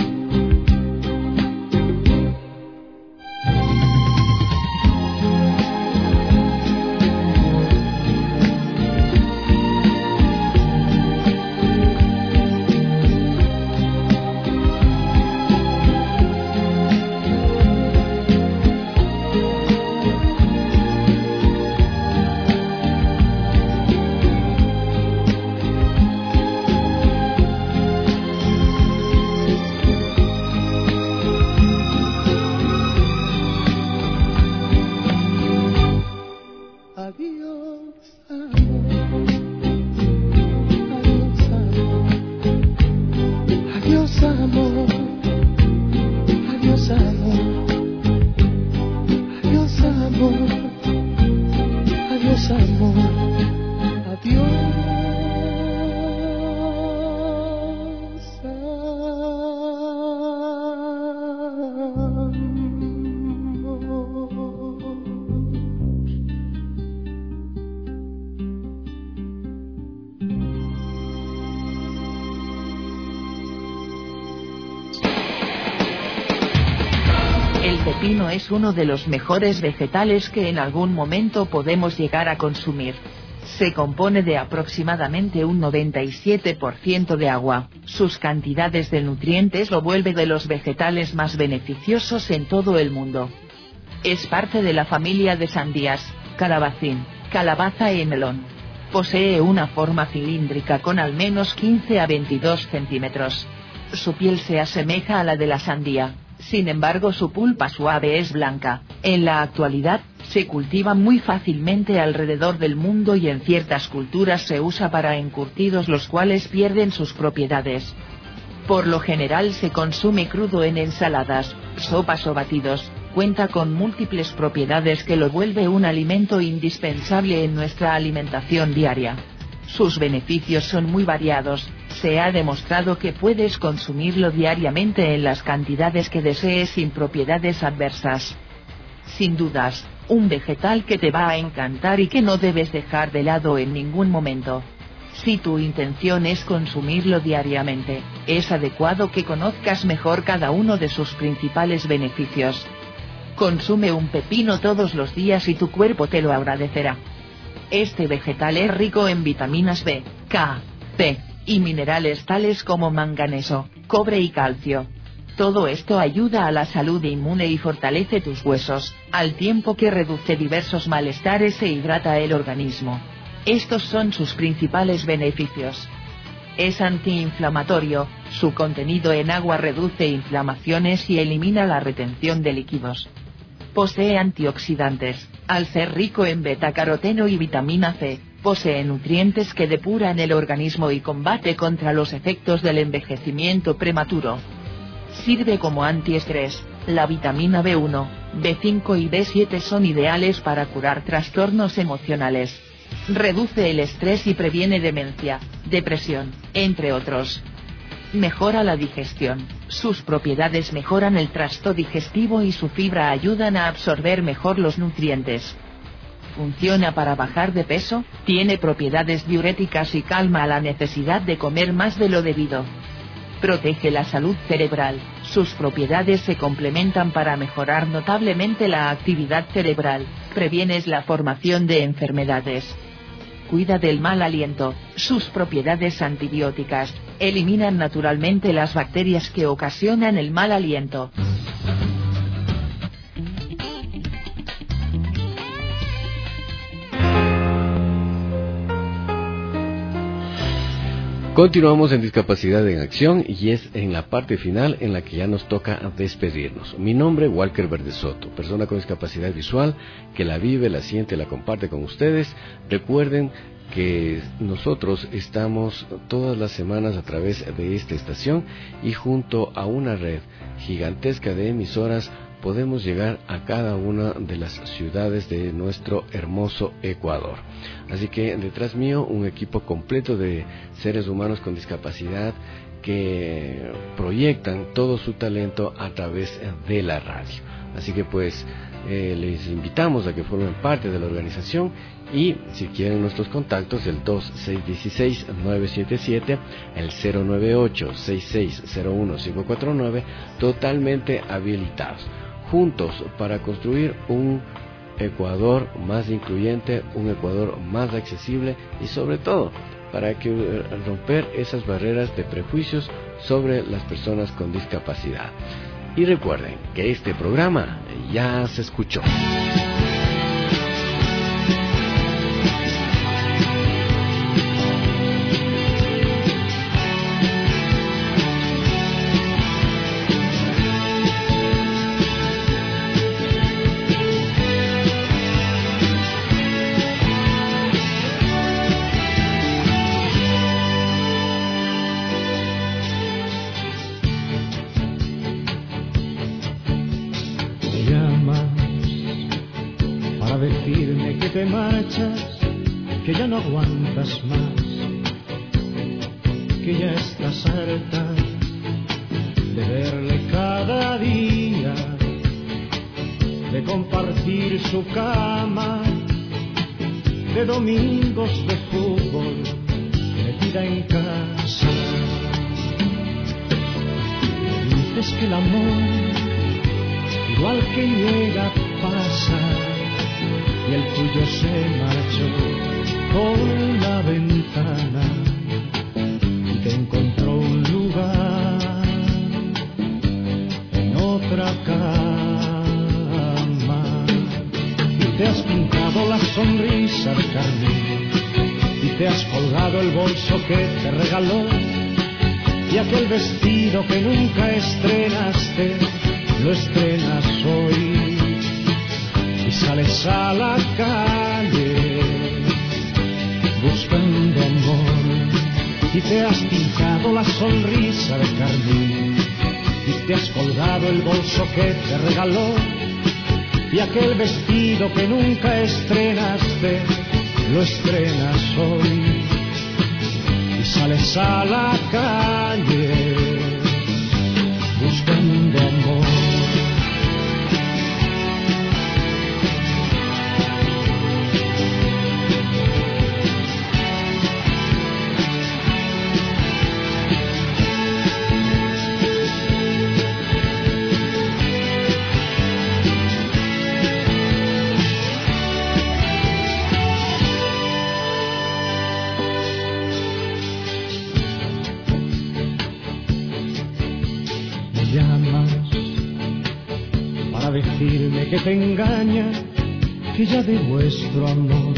Es uno de los mejores vegetales que en algún momento podemos llegar a consumir. Se compone de aproximadamente un noventa y siete por ciento de agua. Sus cantidades de nutrientes lo vuelve de los vegetales más beneficiosos en todo el mundo. Es parte de la familia de sandías, calabacín, calabaza y melón. Posee una forma cilíndrica con al menos quince a veintidós centímetros. Su piel se asemeja a la de la sandía. Sin embargo, su pulpa suave es blanca. En la actualidad, se cultiva muy fácilmente alrededor del mundo y en ciertas culturas se usa para encurtidos, los cuales pierden sus propiedades. Por lo general se consume crudo en ensaladas, sopas o batidos. Cuenta con múltiples propiedades que lo vuelve un alimento indispensable en nuestra alimentación diaria. Sus beneficios son muy variados. Se ha demostrado que puedes consumirlo diariamente en las cantidades que desees sin propiedades adversas. Sin dudas, un vegetal que te va a encantar y que no debes dejar de lado en ningún momento. Si tu intención es consumirlo diariamente, es adecuado que conozcas mejor cada uno de sus principales beneficios. Consume un pepino todos los días y tu cuerpo te lo agradecerá. Este vegetal es rico en vitaminas B, K, P, y minerales tales como manganeso, cobre y calcio. Todo esto ayuda a la salud inmune y fortalece tus huesos, al tiempo que reduce diversos malestares e hidrata el organismo. Estos son sus principales beneficios. Es antiinflamatorio, su contenido en agua reduce inflamaciones y elimina la retención de líquidos. Posee antioxidantes, al ser rico en betacaroteno y vitamina C. Posee nutrientes que depuran el organismo y combate contra los efectos del envejecimiento prematuro. Sirve como antiestrés. La vitamina B uno, B cinco y B siete son ideales para curar trastornos emocionales. Reduce el estrés y previene demencia, depresión, entre otros. Mejora la digestión. Sus propiedades mejoran el tracto digestivo y su fibra ayudan a absorber mejor los nutrientes. Funciona para bajar de peso, tiene propiedades diuréticas y calma la necesidad de comer más de lo debido. Protege la salud cerebral, sus propiedades se complementan para mejorar notablemente la actividad cerebral, previenes la formación de enfermedades. Cuida del mal aliento, sus propiedades antibióticas, eliminan naturalmente las bacterias que ocasionan el mal aliento. Continuamos en Discapacidad en Acción y es en la parte final en la que ya nos toca despedirnos. Mi nombre, Walker Verde Soto, persona con discapacidad visual que la vive, la siente, la comparte con ustedes. Recuerden que nosotros estamos todas las semanas a través de esta estación y junto a una red gigantesca de emisoras podemos llegar a cada una de las ciudades de nuestro hermoso Ecuador. Así que detrás mío un equipo completo de seres humanos con discapacidad que proyectan todo su talento a través de la radio. Así que pues eh, les invitamos a que formen parte de la organización, y si quieren nuestros contactos, el dos seis uno seis nueve siete siete, el cero nueve ocho seis seis cero uno cinco cuatro nueve, totalmente habilitados, juntos para construir un Ecuador más incluyente, un Ecuador más accesible, y sobre todo para que romper esas barreras de prejuicios sobre las personas con discapacidad. Y recuerden que este programa ya se escuchó. Te marchas, que ya no aguantas más, que ya estás harta de verle cada día, de compartir su cama, de domingos de fútbol, metida en casa. Me dices que el amor, igual que llega, pasa, y el tuyo se marchó por la ventana y te encontró un lugar en otra cama, y te has pintado la sonrisa de carmín y te has colgado el bolso que te regaló, y aquel vestido que nunca estrenaste lo estrenas hoy. Y sales a la calle buscando amor, y te has pintado la sonrisa de carmín y te has colgado el bolso que te regaló, y aquel vestido que nunca estrenaste lo estrenas hoy. Y sales a la calle buscando amor. Decirme que te engaña, que ya de vuestro amor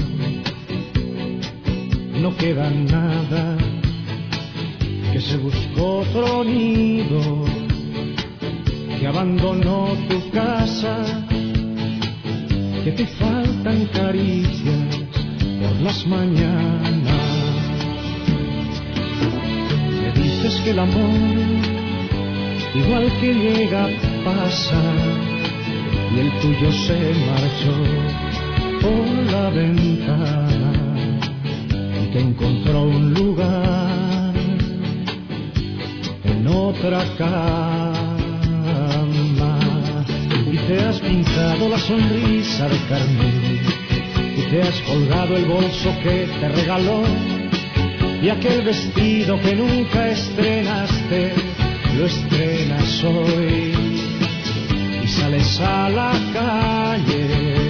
no queda nada, que se buscó otro nido, que abandonó tu casa, que te faltan caricias por las mañanas. Me dices que el amor, igual que llega, pasa, y el tuyo se marchó por la ventana y te encontró un lugar en otra cama, y te has pintado la sonrisa de carmín y te has colgado el bolso que te regaló, y aquel vestido que nunca estrenaste lo estrenas hoy. Sales a la calle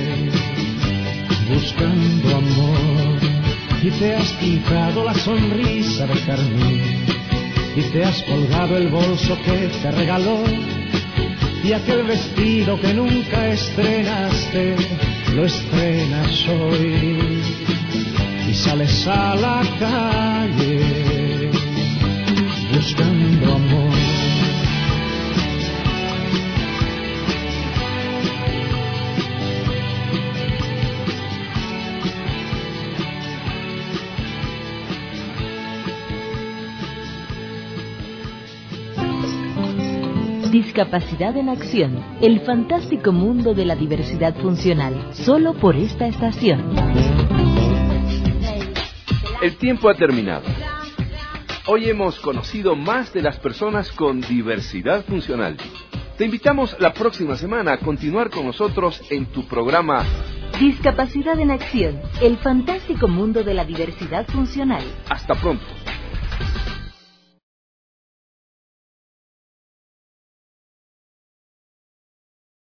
buscando amor, y te has pintado la sonrisa de carmín y te has colgado el bolso que te regaló, y aquel vestido que nunca estrenaste lo estrenas hoy. Y sales a la calle buscando amor. Discapacidad en Acción, el fantástico mundo de la diversidad funcional, solo por esta estación. El tiempo ha terminado. Hoy hemos conocido más de las personas con diversidad funcional. Te invitamos la próxima semana a continuar con nosotros en tu programa Discapacidad en Acción, el fantástico mundo de la diversidad funcional. Hasta pronto.